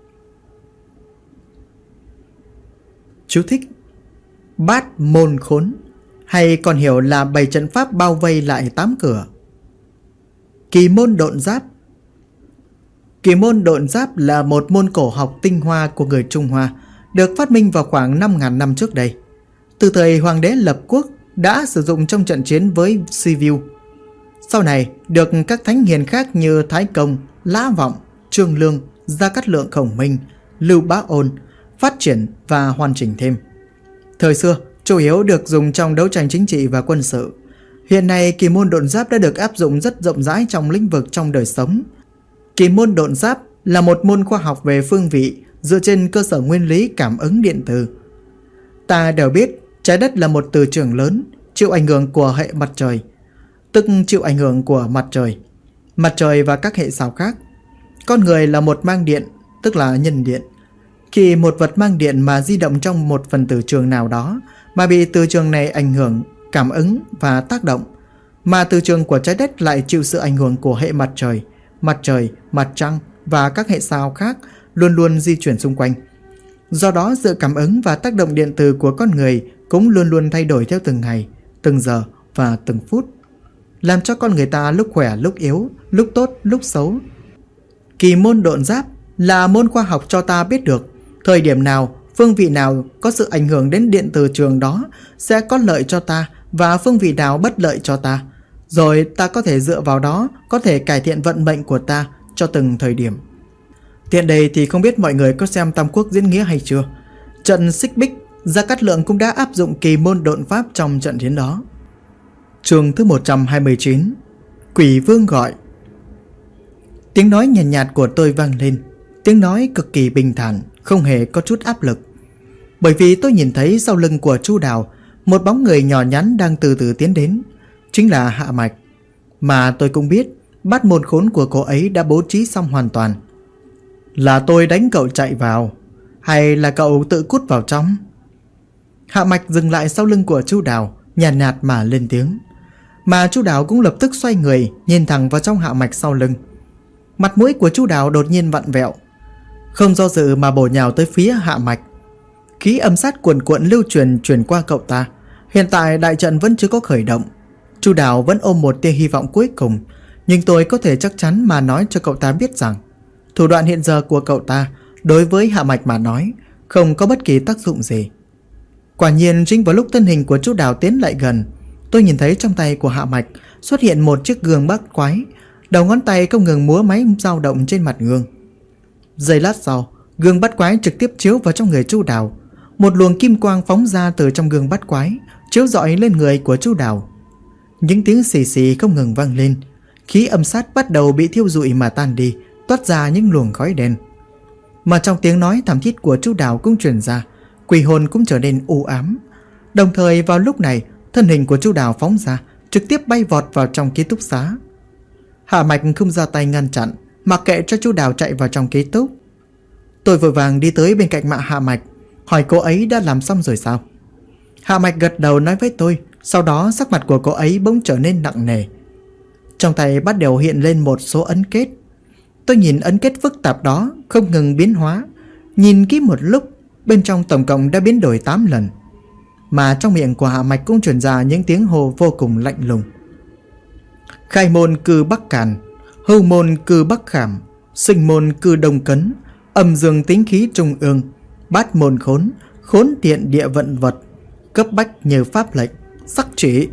Chú thích: Bát môn khốn, hay còn hiểu là 7 trận pháp bao vây lại 8 cửa. Kỳ môn độn giáp. Kỳ môn độn giáp là một môn cổ học tinh hoa của người Trung Hoa, được phát minh vào khoảng 5.000 năm trước đây. Từ thời Hoàng đế lập quốc đã sử dụng trong trận chiến với Sibiu. Sau này được các thánh hiền khác như Thái Công, Lã Vọng, Trương Lương, Gia Cát Lượng Khổng Minh, Lưu Bá Ôn phát triển và hoàn chỉnh thêm. Thời xưa chủ yếu được dùng trong đấu tranh chính trị và quân sự. Hiện nay kỳ môn độn giáp đã được áp dụng rất rộng rãi trong lĩnh vực trong đời sống. Kỳ môn độn giáp là một môn khoa học về phương vị dựa trên cơ sở nguyên lý cảm ứng điện từ. Ta đều biết trái đất là một từ trường lớn, chịu ảnh hưởng của hệ mặt trời, tức chịu ảnh hưởng của mặt trời và các hệ sao khác. Con người là một mang điện, tức là nhân điện. Khi một vật mang điện mà di động trong một phần tử trường nào đó mà bị từ trường này ảnh hưởng, cảm ứng và tác động, mà từ trường của trái đất lại chịu sự ảnh hưởng của hệ mặt trời, mặt trời, mặt trăng và các hệ sao khác luôn luôn di chuyển xung quanh. Do đó sự cảm ứng và tác động điện từ của con người cũng luôn luôn thay đổi theo từng ngày, từng giờ và từng phút, làm cho con người ta lúc khỏe lúc yếu, lúc tốt lúc xấu. Kỳ môn độn giáp là môn khoa học cho ta biết được thời điểm nào, phương vị nào có sự ảnh hưởng đến điện từ trường đó sẽ có lợi cho ta và phương vị nào bất lợi cho ta. Rồi ta có thể dựa vào đó có thể cải thiện vận mệnh của ta cho từng thời điểm. Tiện đây thì không biết mọi người có xem Tam Quốc diễn nghĩa hay chưa? Trận Xích Bích, Gia Cát Lượng cũng đã áp dụng kỳ môn độn pháp trong trận chiến đó. Chương thứ 129. Quỷ Vương gọi. Tiếng nói nhàn nhạt của tôi vang lên. Tiếng nói cực kỳ bình thản, không hề có chút áp lực. Bởi vì tôi nhìn thấy sau lưng của Chu Đào một bóng người nhỏ nhắn đang từ từ tiến đến. Chính là Hạ Mạch. Mà tôi cũng biết bát môn khốn của cô ấy đã bố trí xong hoàn toàn. Là tôi đánh cậu chạy vào, hay là cậu tự cút vào trong? Hạ Mạch dừng lại sau lưng của Chu Đào, nhàn nhạt mà lên tiếng. Mà Chu Đào cũng lập tức xoay người, nhìn thẳng vào trong Hạ Mạch sau lưng. Mặt mũi của Chu Đào đột nhiên vặn vẹo, không do dự mà bổ nhào tới phía Hạ Mạch. Khí âm sát cuồn cuộn lưu truyền qua cậu ta. Hiện tại đại trận vẫn chưa có khởi động. Chu Đào vẫn ôm một tia hy vọng cuối cùng, nhưng tôi có thể chắc chắn mà nói cho cậu ta biết rằng thủ đoạn hiện giờ của cậu ta đối với Hạ Mạch mà nói không có bất kỳ tác dụng gì. Quả nhiên chính vào lúc thân hình của Chu Đào tiến lại gần, tôi nhìn thấy trong tay của Hạ Mạch xuất hiện một chiếc gương bát quái. Đầu ngón tay không ngừng múa máy dao động trên mặt gương. Giây lát sau, gương bát quái trực tiếp chiếu vào trong người Chu Đào. Một luồng kim quang phóng ra từ trong gương bát quái, chiếu rọi lên người của Chu Đào. Những tiếng xì xì không ngừng vang lên. Khí âm sát bắt đầu bị thiêu rụi mà tan đi, toát ra những luồng khói đen. Mà trong tiếng nói thảm thiết của Chu Đào cũng truyền ra, quỷ hồn cũng trở nên u ám. Đồng thời vào lúc này, thân hình của Chu Đào phóng ra, trực tiếp bay vọt vào trong ký túc xá. Hạ Mạch không ra tay ngăn chặn, mặc kệ cho Chu Đào chạy vào trong ký túc. Tôi vội vàng đi tới bên cạnh Hạ Mạch, hỏi cô ấy đã làm xong rồi sao. Hạ Mạch gật đầu nói với tôi, sau đó sắc mặt của cô ấy bỗng trở nên nặng nề. Trong tay bắt đầu hiện lên một số ấn kết. Tôi nhìn ấn kết phức tạp đó không ngừng biến hóa. Nhìn kỹ một lúc, bên trong tổng cộng đã biến đổi 8 lần. Mà trong miệng của Hạ Mạch cũng truyền ra những tiếng hô vô cùng lạnh lùng. Khai môn cư Bắc Càn, hưu môn cư Bắc Khảm, sinh môn cư Đông Cấn, âm dương tính khí trung ương, bát môn khốn, khốn tiện địa vận vật, cấp bách như pháp lệnh, sắc chỉ.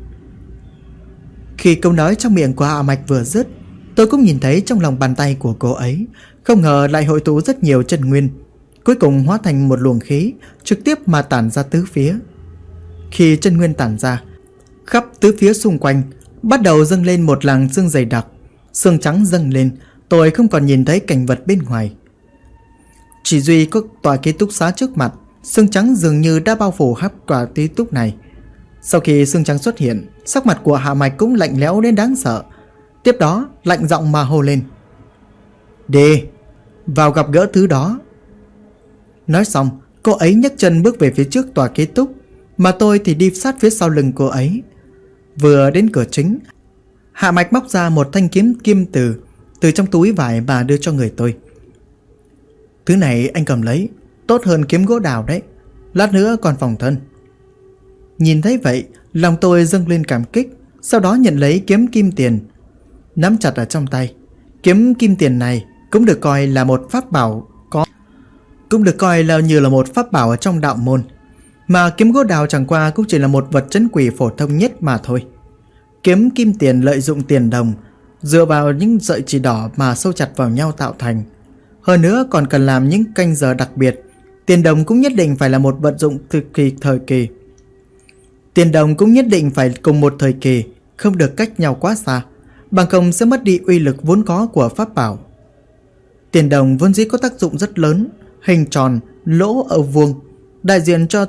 Khi câu nói trong miệng của Hạ Mạch vừa dứt, tôi cũng nhìn thấy trong lòng bàn tay của cô ấy không ngờ lại hội tụ rất nhiều chân nguyên, cuối cùng hóa thành một luồng khí trực tiếp mà tản ra tứ phía. Khi chân nguyên tản ra, khắp tứ phía xung quanh bắt đầu dâng lên một làn sương dày đặc. Sương trắng dâng lên, tôi không còn nhìn thấy cảnh vật bên ngoài. Chỉ duy có tòa ký túc xá trước mặt, sương trắng dường như đã bao phủ khắp tòa ký túc này. Sau khi sương trắng xuất hiện, sắc mặt của Hạ Mạch cũng lạnh lẽo đến đáng sợ. Tiếp đó lạnh giọng mà hô lên: "Đi, vào gặp gỡ thứ đó." Nói xong, cô ấy nhấc chân bước về phía trước tòa ký túc, mà tôi thì đi sát phía sau lưng cô ấy. Vừa đến cửa chính, Hạ Mạch móc ra một thanh kiếm kim từ trong túi vải và đưa cho người tôi. "Thứ này anh cầm lấy, tốt hơn kiếm gỗ đào đấy, lát nữa còn phòng thân." Nhìn thấy vậy, lòng tôi dâng lên cảm kích, sau đó nhận lấy kiếm kim tiền, nắm chặt ở trong tay. Kiếm kim tiền này cũng được coi là một pháp bảo, như là một pháp bảo ở trong đạo môn. Mà kiếm gỗ đào chẳng qua cũng chỉ là một vật trấn quỷ phổ thông nhất mà thôi. Kiếm kim tiền lợi dụng tiền đồng, dựa vào những sợi chỉ đỏ mà sâu chặt vào nhau tạo thành. Hơn nữa còn cần làm những canh giờ đặc biệt. Tiền đồng cũng nhất định phải là một vật dụng thời kỳ. Tiền đồng cũng nhất định phải cùng một thời kỳ, không được cách nhau quá xa, bằng không sẽ mất đi uy lực vốn có của pháp bảo. Tiền đồng vốn dĩ có tác dụng rất lớn, hình tròn, lỗ ở vuông, đại diện cho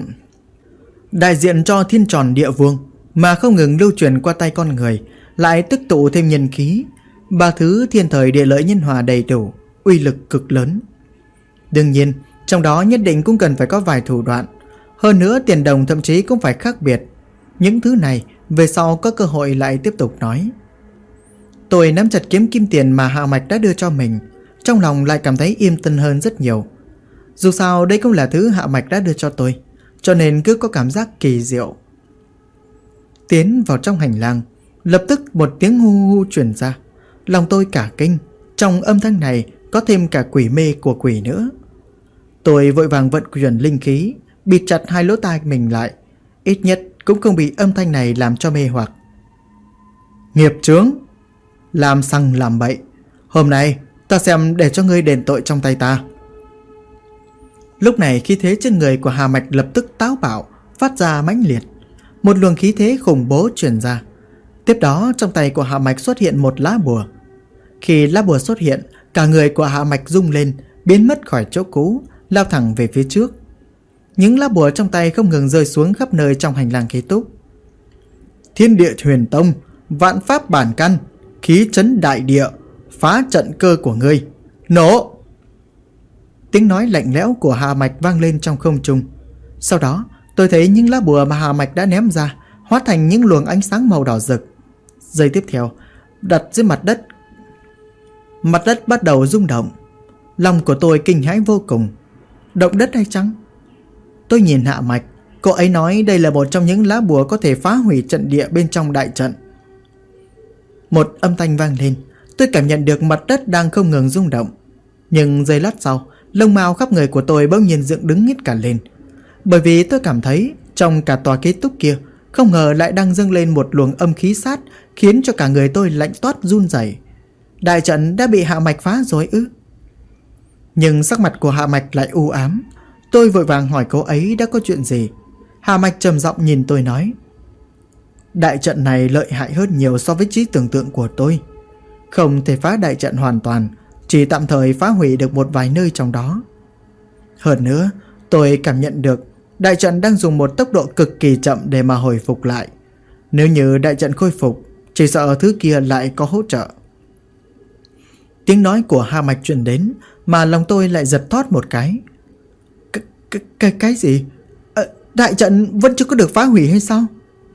thiên tròn địa vuông, mà không ngừng lưu truyền qua tay con người, lại tích tụ thêm nhân khí. Ba thứ thiên thời địa lợi nhân hòa đầy đủ, uy lực cực lớn. Đương nhiên, trong đó nhất định cũng cần phải có vài thủ đoạn. Hơn nữa tiền đồng thậm chí cũng phải khác biệt. Những thứ này về sau có cơ hội lại tiếp tục nói. Tôi nắm chặt kiếm kim tiền mà Hạ Mạch đã đưa cho mình, trong lòng lại cảm thấy yên tâm hơn rất nhiều. Dù sao đây cũng là thứ Hạ Mạch đã đưa cho tôi, cho nên cứ có cảm giác kỳ diệu. Tiến vào trong hành lang, lập tức một tiếng hu hu truyền ra. Lòng tôi cả kinh, trong âm thanh này có thêm cả quỷ mê của quỷ nữa. Tôi vội vàng vận chuyển linh khí, bịt chặt hai lỗ tai mình lại, ít nhất cũng không bị âm thanh này làm cho mê hoặc. Nghiệp chướng, làm sằng làm bậy, hôm nay ta xem để cho ngươi đền tội trong tay ta. Lúc này khí thế trên người của Hà Mạch lập tức táo bạo, phát ra mãnh liệt. Một luồng khí thế khủng bố truyền ra. Tiếp đó trong tay của Hạ Mạch xuất hiện một lá bùa. Khi lá bùa xuất hiện, cả người của Hạ Mạch rung lên, biến mất khỏi chỗ cũ, lao thẳng về phía trước. Những lá bùa trong tay không ngừng rơi xuống khắp nơi trong hành lang ký túc. Thiên địa huyền tông, vạn pháp bản căn, khí trấn đại địa, phá trận cơ của ngươi, nổ! Tiếng nói lạnh lẽo của Hạ Mạch vang lên trong không trung. Sau đó tôi thấy những lá bùa mà Hạ Mạch đã ném ra hóa thành những luồng ánh sáng màu đỏ rực. Giây tiếp theo, đặt dưới mặt đất. Mặt đất bắt đầu rung động. Lòng của tôi kinh hãi vô cùng. Động đất hay chăng? Tôi nhìn Hạ Mạch. Cô ấy nói đây là một trong những lá bùa có thể phá hủy trận địa bên trong đại trận. Một âm thanh vang lên. Tôi cảm nhận được mặt đất đang không ngừng rung động. Nhưng giây lát sau, lông mao khắp người của tôi bỗng nhiên dựng đứng hết cả lên. Bởi vì tôi cảm thấy trong cả tòa ký túc kia không ngờ lại đang dâng lên một luồng âm khí sát, khiến cho cả người tôi lạnh toát run rẩy. Đại trận đã bị Hạ Mạch phá rồi ư? Nhưng sắc mặt của Hạ Mạch lại u ám. Tôi vội vàng hỏi cô ấy đã có chuyện gì. Hạ Mạch trầm giọng nhìn tôi nói: đại trận này lợi hại hơn nhiều so với trí tưởng tượng của tôi. Không thể phá đại trận hoàn toàn, chỉ tạm thời phá hủy được một vài nơi trong đó. Hơn nữa, tôi cảm nhận được đại trận đang dùng một tốc độ cực kỳ chậm để mà hồi phục lại. Nếu như đại trận khôi phục, chỉ sợ thứ kia lại có hỗ trợ. Tiếng nói của Hạ Mạch truyền đến mà lòng tôi lại giật thót một cái. Cái gì? Đại trận vẫn chưa có được phá hủy hay sao?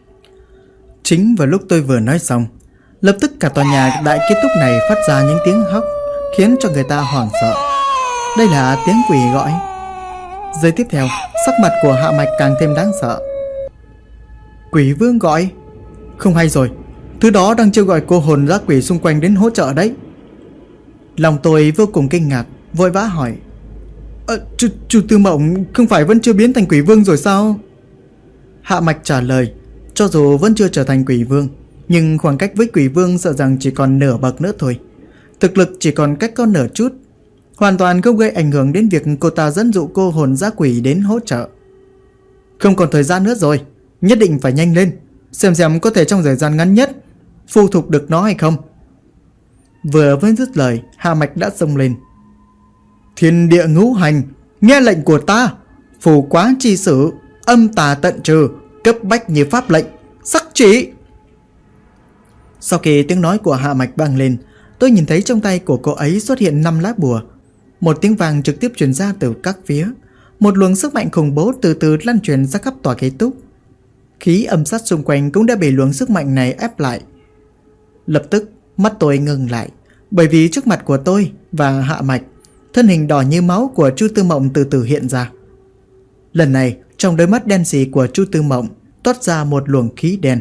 Chính vào lúc tôi vừa nói xong, lập tức cả tòa nhà đại kết thúc này phát ra những tiếng hóc khiến cho người ta hoảng sợ. Đây là tiếng quỷ gọi. Giây tiếp theo, sắc mặt của Hạ Mạch càng thêm đáng sợ. Quỷ vương gọi? Không hay rồi, thứ đó đang kêu gọi cô hồn dã quỷ xung quanh đến hỗ trợ đấy. Lòng tôi vô cùng kinh ngạc, vội vã hỏi: Chu Tư Mộng không phải vẫn chưa biến thành quỷ vương rồi sao? Hạ Mạch trả lời: cho dù vẫn chưa trở thành quỷ vương, nhưng khoảng cách với quỷ vương sợ rằng chỉ còn nửa bậc nữa thôi. Thực lực chỉ còn cách có nửa chút, hoàn toàn không gây ảnh hưởng đến việc cô ta dẫn dụ cô hồn dã quỷ đến hỗ trợ. Không còn thời gian nữa rồi, nhất định phải nhanh lên, xem có thể trong thời gian ngắn nhất thu thục được nó hay không. Vừa mới dứt lời, Hạ Mạch đã xông lên: thiên địa ngũ hành, nghe lệnh của ta, phù quá chi sử, âm tà tận trừ, cấp bách như pháp lệnh, sắc chỉ. Sau khi tiếng nói của Hạ Mạch vang lên, tôi nhìn thấy trong tay của cô ấy xuất hiện 5 lá bùa. Một tiếng vàng trực tiếp truyền ra từ các phía. Một luồng sức mạnh khủng bố từ từ lan truyền ra khắp tòa ký túc. Khí âm sát xung quanh cũng đã bị luồng sức mạnh này ép lại. Lập tức mắt tôi ngừng lại, bởi vì trước mặt của tôi và Hạ Mạch, thân hình đỏ như máu của Chu Tư Mộng từ từ hiện ra. Lần này trong đôi mắt đen sì của Chu Tư Mộng toát ra một luồng khí đen.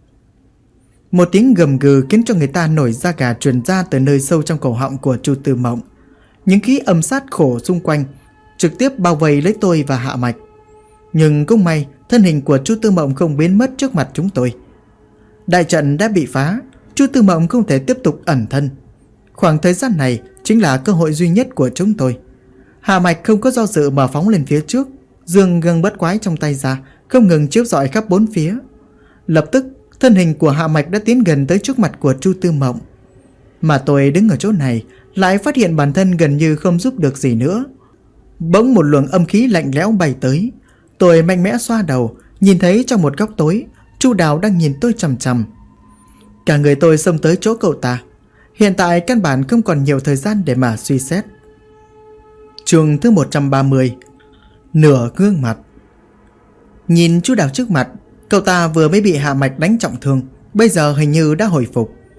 Một tiếng gầm gừ khiến cho người ta nổi da gà truyền ra từ nơi sâu trong cổ họng của Chu Tư Mộng. Những khí âm sát khổ xung quanh trực tiếp bao vây lấy tôi và Hạ Mạch. Nhưng cũng may thân hình của Chu Tư Mộng không biến mất trước mặt chúng tôi. Đại trận đã bị phá, Chu Tư Mộng không thể tiếp tục ẩn thân. Khoảng thời gian này chính là cơ hội duy nhất của chúng tôi. Hạ Mạch không có do dự mà phóng lên phía trước, dương gương bất quái trong tay ra, không ngừng chiếu rọi khắp bốn phía. Lập tức thân hình của Hạ Mạch đã tiến gần tới trước mặt của Chu Tư Mộng. Mà tôi đứng ở chỗ này lại phát hiện bản thân gần như không giúp được gì nữa. Bỗng một luồng âm khí lạnh lẽo bay tới. Tôi mạnh mẽ xoa đầu, nhìn thấy trong một góc tối Chu Đào đang nhìn tôi chằm chằm. Cả người tôi xông tới chỗ cậu ta. Hiện tại căn bản không còn nhiều thời gian để mà suy xét. Chương thứ 130. Nửa gương mặt. Nhìn Chu Đào trước mặt, cậu ta vừa mới bị Hạ Mạch đánh trọng thương, bây giờ hình như đã hồi phục.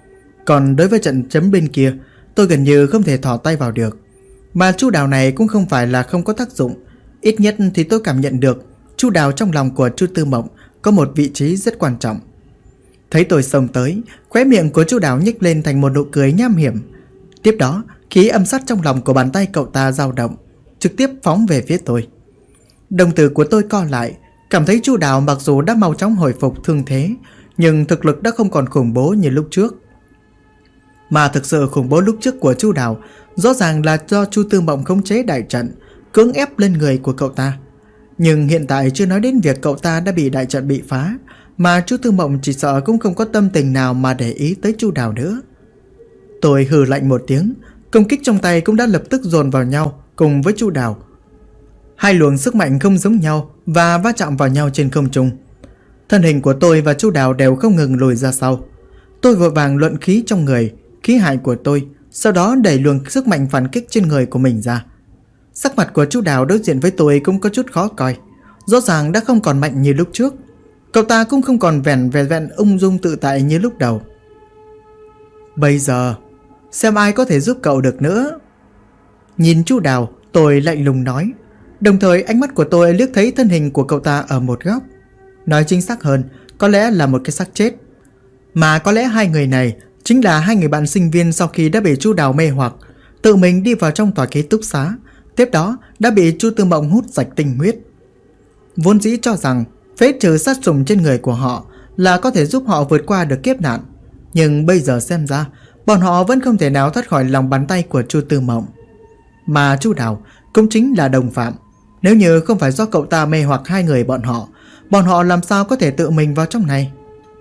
Còn đối với trận chấm bên kia, tôi gần như không thể thò tay vào được. Mà chu đào này cũng không phải là không có tác dụng. Ít nhất thì tôi cảm nhận được chu đào trong lòng của Chu Tư Mộng có một vị trí rất quan trọng. Thấy tôi xông tới, khóe miệng của chu đào nhếch lên thành một nụ cười nham hiểm. Tiếp đó, khí âm sát trong lòng của bàn tay cậu ta dao động, trực tiếp phóng về phía tôi. Đồng tử của tôi co lại, cảm thấy chu đào mặc dù đã mau chóng hồi phục thương thế, nhưng thực lực đã không còn khủng bố như lúc trước. Mà thực sự khủng bố lúc trước của chu đào rõ ràng là do Chu Tư Mộng khống chế đại trận, cưỡng ép lên người của cậu ta. Nhưng hiện tại chưa nói đến việc cậu ta đã bị đại trận bị phá, mà Chu Tư Mộng chỉ sợ cũng không có tâm tình nào mà để ý tới chu đào nữa. Tôi hừ lạnh một tiếng, công kích trong tay cũng đã lập tức dồn vào nhau cùng với chu đào. Hai luồng sức mạnh không giống nhau và va chạm vào nhau trên không trung. Thân hình của tôi và chu đào đều không ngừng lùi ra sau. Tôi vội vàng luận khí trong người, khí hại của tôi, sau đó đẩy luồng sức mạnh phản kích trên người của mình ra. Sắc mặt của chu đào đối diện với tôi cũng có chút khó coi, rõ ràng đã không còn mạnh như lúc trước. Cậu ta cũng không còn vẹn ung dung tự tại như lúc đầu. Bây giờ xem ai có thể giúp cậu được nữa. Nhìn chu đào, tôi lạnh lùng nói, đồng thời ánh mắt của tôi liếc thấy thân hình của cậu ta ở một góc. Nói chính xác hơn, có lẽ là một cái xác chết. Mà có lẽ hai người này chính là hai người bạn sinh viên sau khi đã bị chu đào mê hoặc, tự mình đi vào trong tòa ký túc xá, tiếp đó đã bị Chu Tư Mộng hút sạch tinh huyết. Vốn dĩ cho rằng phế trừ sát trùng trên người của họ là có thể giúp họ vượt qua được kiếp nạn, nhưng bây giờ xem ra bọn họ vẫn không thể nào thoát khỏi lòng bàn tay của Chu Tư Mộng. Mà chu đào cũng chính là đồng phạm. Nếu như không phải do cậu ta mê hoặc hai người bọn họ làm sao có thể tự mình vào trong này.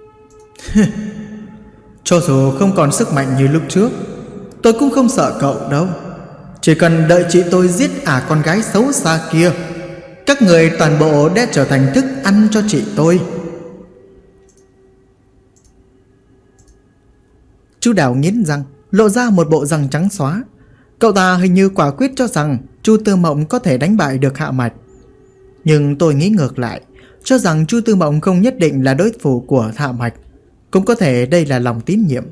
Cho dù không còn sức mạnh như lúc trước, tôi cũng không sợ cậu đâu. Chỉ cần đợi chị tôi giết con gái xấu xa kia, các người toàn bộ đã trở thành thức ăn cho chị tôi. Chu đào nghiến răng, lộ ra một bộ răng trắng xóa. Cậu ta hình như quả quyết cho rằng Chu Tư Mộng có thể đánh bại được Hạ Mạch. Nhưng tôi nghĩ ngược lại, cho rằng Chu Tư Mộng không nhất định là đối thủ của Hạ Mạch. Cũng có thể đây là lòng tín nhiệm.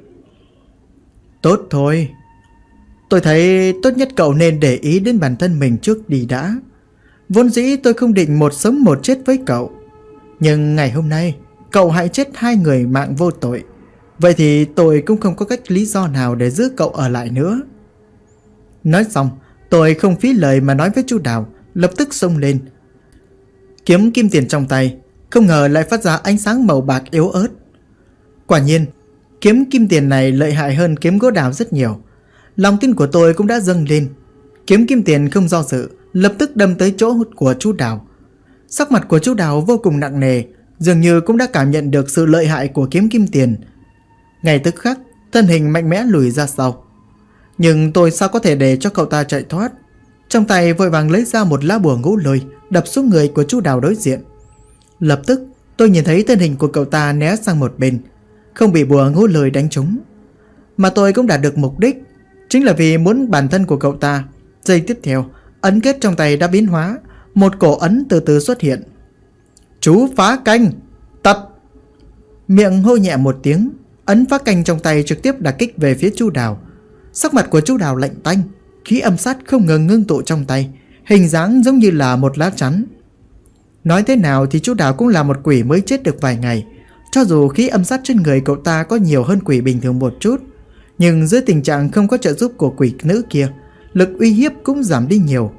Tốt thôi, tôi thấy tốt nhất cậu nên để ý đến bản thân mình trước đi đã. Vốn dĩ tôi không định một sống một chết với cậu, nhưng ngày hôm nay cậu hại chết hai người mạng vô tội, vậy thì tôi cũng không có cách lý do nào để giữ cậu ở lại nữa. Nói xong, tôi không phí lời mà nói với chu đào, lập tức xông lên. Kiếm kim tiền trong tay không ngờ lại phát ra ánh sáng màu bạc yếu ớt. Quả nhiên, kiếm kim tiền này lợi hại hơn kiếm gỗ đào rất nhiều. Lòng tin của tôi cũng đã dâng lên. Kiếm kim tiền không do dự, lập tức đâm tới chỗ của chu đào. Sắc mặt của chu đào vô cùng nặng nề, dường như cũng đã cảm nhận được sự lợi hại của kiếm kim tiền. Ngay tức khắc, thân hình mạnh mẽ lùi ra sau. Nhưng tôi sao có thể để cho cậu ta chạy thoát. Trong tay vội vàng lấy ra một lá bùa ngũ lôi, đập xuống người của chu đào đối diện. Lập tức tôi nhìn thấy thân hình của cậu ta né sang một bên, không bị bùa ngũ lôi đánh trúng. Mà tôi cũng đạt được mục đích, chính là vì muốn bản thân của cậu ta. Giây tiếp theo, ấn kết trong tay đã biến hóa, một cổ ấn từ từ xuất hiện. Chú phá canh, tập. Miệng hô nhẹ một tiếng, ấn phá canh trong tay trực tiếp đả kích về phía chu đào. Sắc mặt của chu đào lạnh tanh, khí âm sát không ngừng ngưng tụ trong tay, hình dáng giống như là một lá chắn. Nói thế nào thì chu đào cũng là một quỷ mới chết được vài ngày. Cho dù khí âm sát trên người cậu ta có nhiều hơn quỷ bình thường một chút, nhưng dưới tình trạng không có trợ giúp của quỷ nữ kia, lực uy hiếp cũng giảm đi nhiều.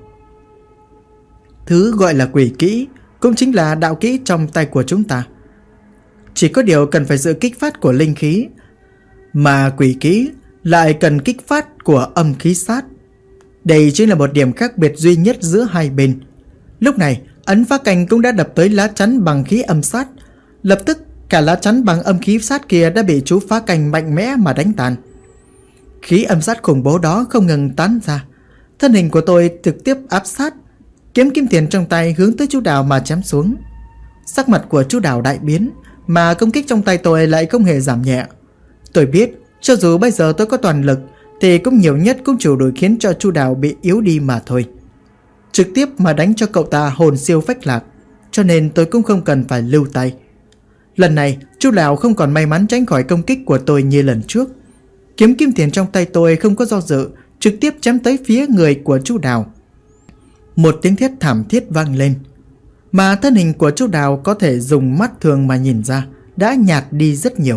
Thứ gọi là quỷ kỹ cũng chính là đạo kỹ trong tay của chúng ta. Chỉ có điều cần phải sự kích phát của linh khí, mà quỷ kỹ lại cần kích phát của âm khí sát. Đây chính là một điểm khác biệt duy nhất giữa hai bên. Lúc này, ấn phá canh cũng đã đập tới lá chắn bằng khí âm sát. Lập tức, cả lá chắn bằng âm khí sát kia đã bị chú phá canh mạnh mẽ mà đánh tan. Khí âm sát khủng bố đó không ngừng tán ra. Thân hình của tôi trực tiếp áp sát, kiếm kim tiền trong tay hướng tới chu đào mà chém xuống. Sắc mặt của chu đào đại biến, mà công kích trong tay tôi lại không hề giảm nhẹ. Tôi biết, cho dù bây giờ tôi có toàn lực thì cũng nhiều nhất cũng chỉ đủ khiến cho chu đào bị yếu đi mà thôi. Trực tiếp mà đánh cho cậu ta hồn siêu phách lạc, cho nên tôi cũng không cần phải lưu tay. Lần này chu đào không còn may mắn tránh khỏi công kích của tôi như lần trước. Kiếm kim tiền trong tay tôi không có do dự, trực tiếp chém tới phía người của chú Đào. Một tiếng thét thảm thiết vang lên, mà thân hình của chú Đào có thể dùng mắt thường mà nhìn ra đã nhạt đi rất nhiều.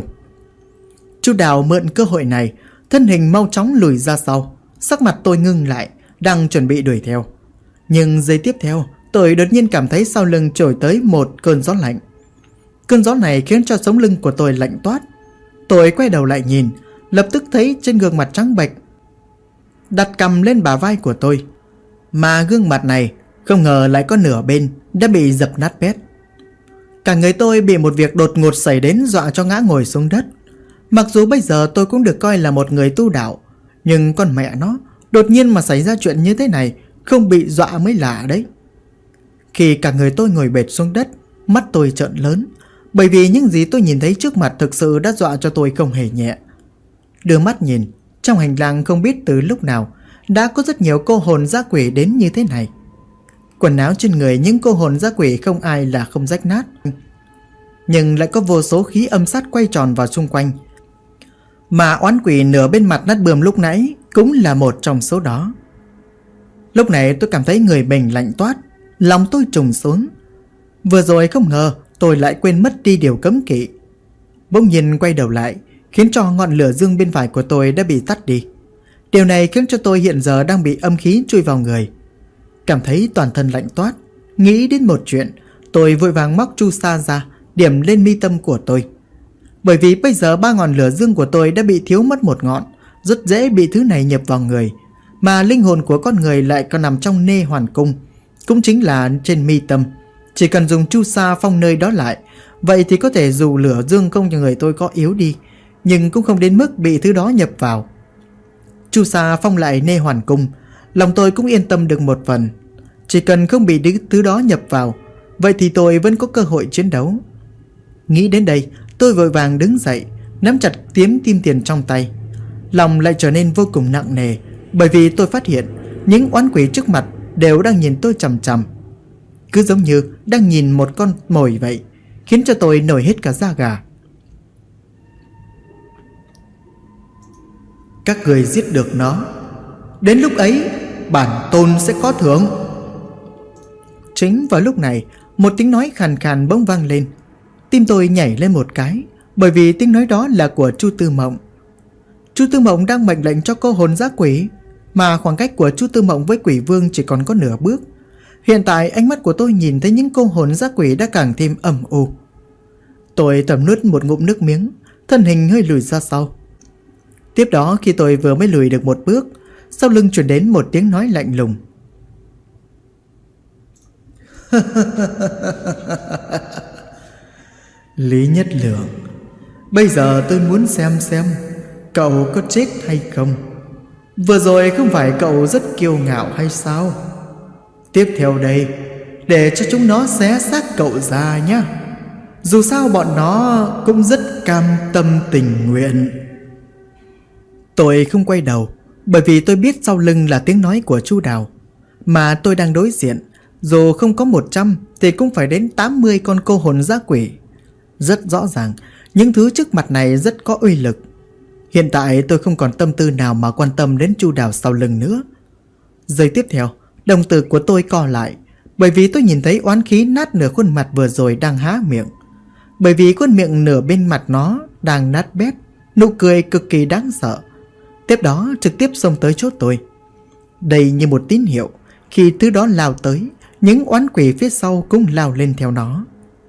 Chú Đào mượn cơ hội này, thân hình mau chóng lùi ra sau. Sắc mặt tôi ngưng lại, đang chuẩn bị đuổi theo. Nhưng giây tiếp theo, tôi đột nhiên cảm thấy sau lưng trồi tới một cơn gió lạnh. Cơn gió này khiến cho sống lưng của tôi lạnh toát. Tôi quay đầu lại nhìn, lập tức thấy trên gương mặt trắng bệch đặt cằm lên bả vai của tôi, mà gương mặt này không ngờ lại có nửa bên đã bị dập nát bét. Cả người tôi bị một việc đột ngột xảy đến dọa cho ngã ngồi xuống đất. Mặc dù bây giờ tôi cũng được coi là một người tu đạo, nhưng con mẹ nó, đột nhiên mà xảy ra chuyện như thế này, không bị dọa mới lạ đấy. Khi cả người tôi ngồi bệt xuống đất, mắt tôi trợn lớn, bởi vì những gì tôi nhìn thấy trước mặt thực sự đã dọa cho tôi không hề nhẹ. Đưa mắt nhìn, trong hành lang không biết từ lúc nào đã có rất nhiều cô hồn dã quỷ đến như thế này. Quần áo trên người những cô hồn dã quỷ không ai là không rách nát, nhưng lại có vô số khí âm sát quay tròn vào xung quanh. Mà oán quỷ nửa bên mặt nát bươm lúc nãy cũng là một trong số đó. Lúc này tôi cảm thấy người mình lạnh toát, lòng tôi trùng xuống. Vừa rồi không ngờ tôi lại quên mất đi điều cấm kỵ. Bỗng nhiên quay đầu lại, khiến cho ngọn lửa dương bên phải của tôi đã bị tắt đi. Điều này khiến cho tôi hiện giờ đang bị âm khí chui vào người, cảm thấy toàn thân lạnh toát. Nghĩ đến một chuyện, tôi vội vàng móc chu sa ra, điểm lên mi tâm của tôi. Bởi vì bây giờ 3 ngọn lửa dương của tôi đã bị thiếu mất một ngọn, rất dễ bị thứ này nhập vào người. Mà linh hồn của con người lại còn nằm trong nê hoàn cung, cũng chính là trên mi tâm. Chỉ cần dùng chu sa phong nơi đó lại, vậy thì có thể dù lửa dương không cho người tôi có yếu đi, nhưng cũng không đến mức bị thứ đó nhập vào. Chu sa phong lại nê hoàn cung, lòng tôi cũng yên tâm được một phần. Chỉ cần không bị thứ đó nhập vào, vậy thì tôi vẫn có cơ hội chiến đấu. Nghĩ đến đây, tôi vội vàng đứng dậy, nắm chặt kiếm kim tiền trong tay. Lòng lại trở nên vô cùng nặng nề, bởi vì tôi phát hiện những oán quỷ trước mặt đều đang nhìn tôi chằm chằm, cứ giống như đang nhìn một con mồi vậy, khiến cho tôi nổi hết cả da gà. Các người giết được nó, đến lúc ấy bản tôn sẽ có thưởng. Chính vào lúc này, một tiếng nói khàn khàn bỗng vang lên. Tim tôi nhảy lên một cái, bởi vì tiếng nói đó là của Chu Tư Mộng. Chu Tư Mộng đang mệnh lệnh cho cô hồn dã quỷ, mà khoảng cách của Chu Tư Mộng với quỷ vương chỉ còn có nửa bước. Hiện tại ánh mắt của tôi nhìn thấy những cô hồn dã quỷ đã càng thêm âm u. Tôi thầm nuốt một ngụm nước miếng, thân hình hơi lùi ra sau. Tiếp đó khi tôi vừa mới lùi được một bước, sau lưng truyền đến một tiếng nói lạnh lùng. Lý Nhất Lượng, bây giờ tôi muốn xem cậu có chết hay không. Vừa rồi không phải cậu rất kiêu ngạo hay sao? Tiếp theo đây, để cho chúng nó xé xác cậu ra nhé. Dù sao bọn nó cũng rất cam tâm tình nguyện. Tôi không quay đầu, bởi vì tôi biết sau lưng là tiếng nói của Chu Đào. Mà tôi đang đối diện, dù không có 100 thì cũng phải đến 80 con cô hồn dã quỷ. Rất rõ ràng, những thứ trước mặt này rất có uy lực. Hiện tại tôi không còn tâm tư nào mà quan tâm đến Chu Đào sau lưng nữa. Giây tiếp theo, đồng tử của tôi co lại, bởi vì tôi nhìn thấy oán khí nát nửa khuôn mặt vừa rồi đang há miệng. Bởi vì khuôn miệng nửa bên mặt nó đang nát bét, nụ cười cực kỳ đáng sợ. Tiếp đó trực tiếp xông tới chốt tôi. Đây như một tín hiệu, khi thứ đó lao tới, những oán quỷ phía sau cũng lao lên theo nó.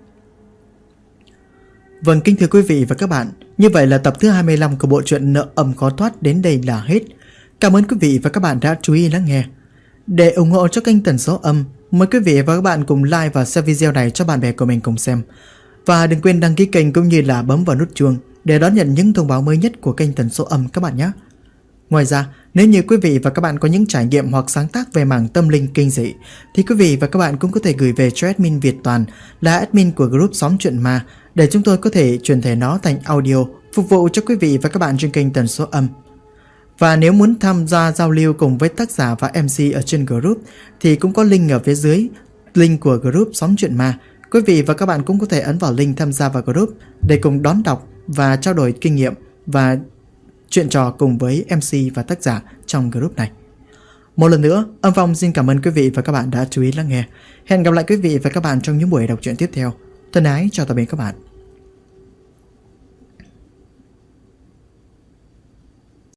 Vâng, kính thưa quý vị và các bạn, như vậy là tập thứ 25 của bộ truyện Nợ Âm Khó Thoát đến đây là hết. Cảm ơn quý vị và các bạn đã chú ý lắng nghe. Để ủng hộ cho kênh Tần Số Âm, mời quý vị và các bạn cùng like và share video này cho bạn bè của mình cùng xem. Và đừng quên đăng ký kênh cũng như là bấm vào nút chuông để đón nhận những thông báo mới nhất của kênh Tần Số Âm các bạn nhé. Ngoài ra, nếu như quý vị và các bạn có những trải nghiệm hoặc sáng tác về mảng tâm linh kinh dị thì quý vị và các bạn cũng có thể gửi về cho admin Việt Toàn, là admin của group Xóm Chuyện Ma, để chúng tôi có thể chuyển thể nó thành audio phục vụ cho quý vị và các bạn trên kênh Tần Số Âm. Và nếu muốn tham gia giao lưu cùng với tác giả và MC ở trên group thì cũng có link ở phía dưới, link của group Xóm Chuyện Ma. Quý vị và các bạn cũng có thể ấn vào link tham gia vào group để cùng đón đọc và trao đổi kinh nghiệm và chuyện trò cùng với MC và tác giả trong group này. Một lần nữa, Âm Phong xin cảm ơn quý vị và các bạn đã chú ý lắng nghe. Hẹn gặp lại quý vị và các bạn trong những buổi đọc truyện tiếp theo. Thân ái chào tạm biệt các bạn.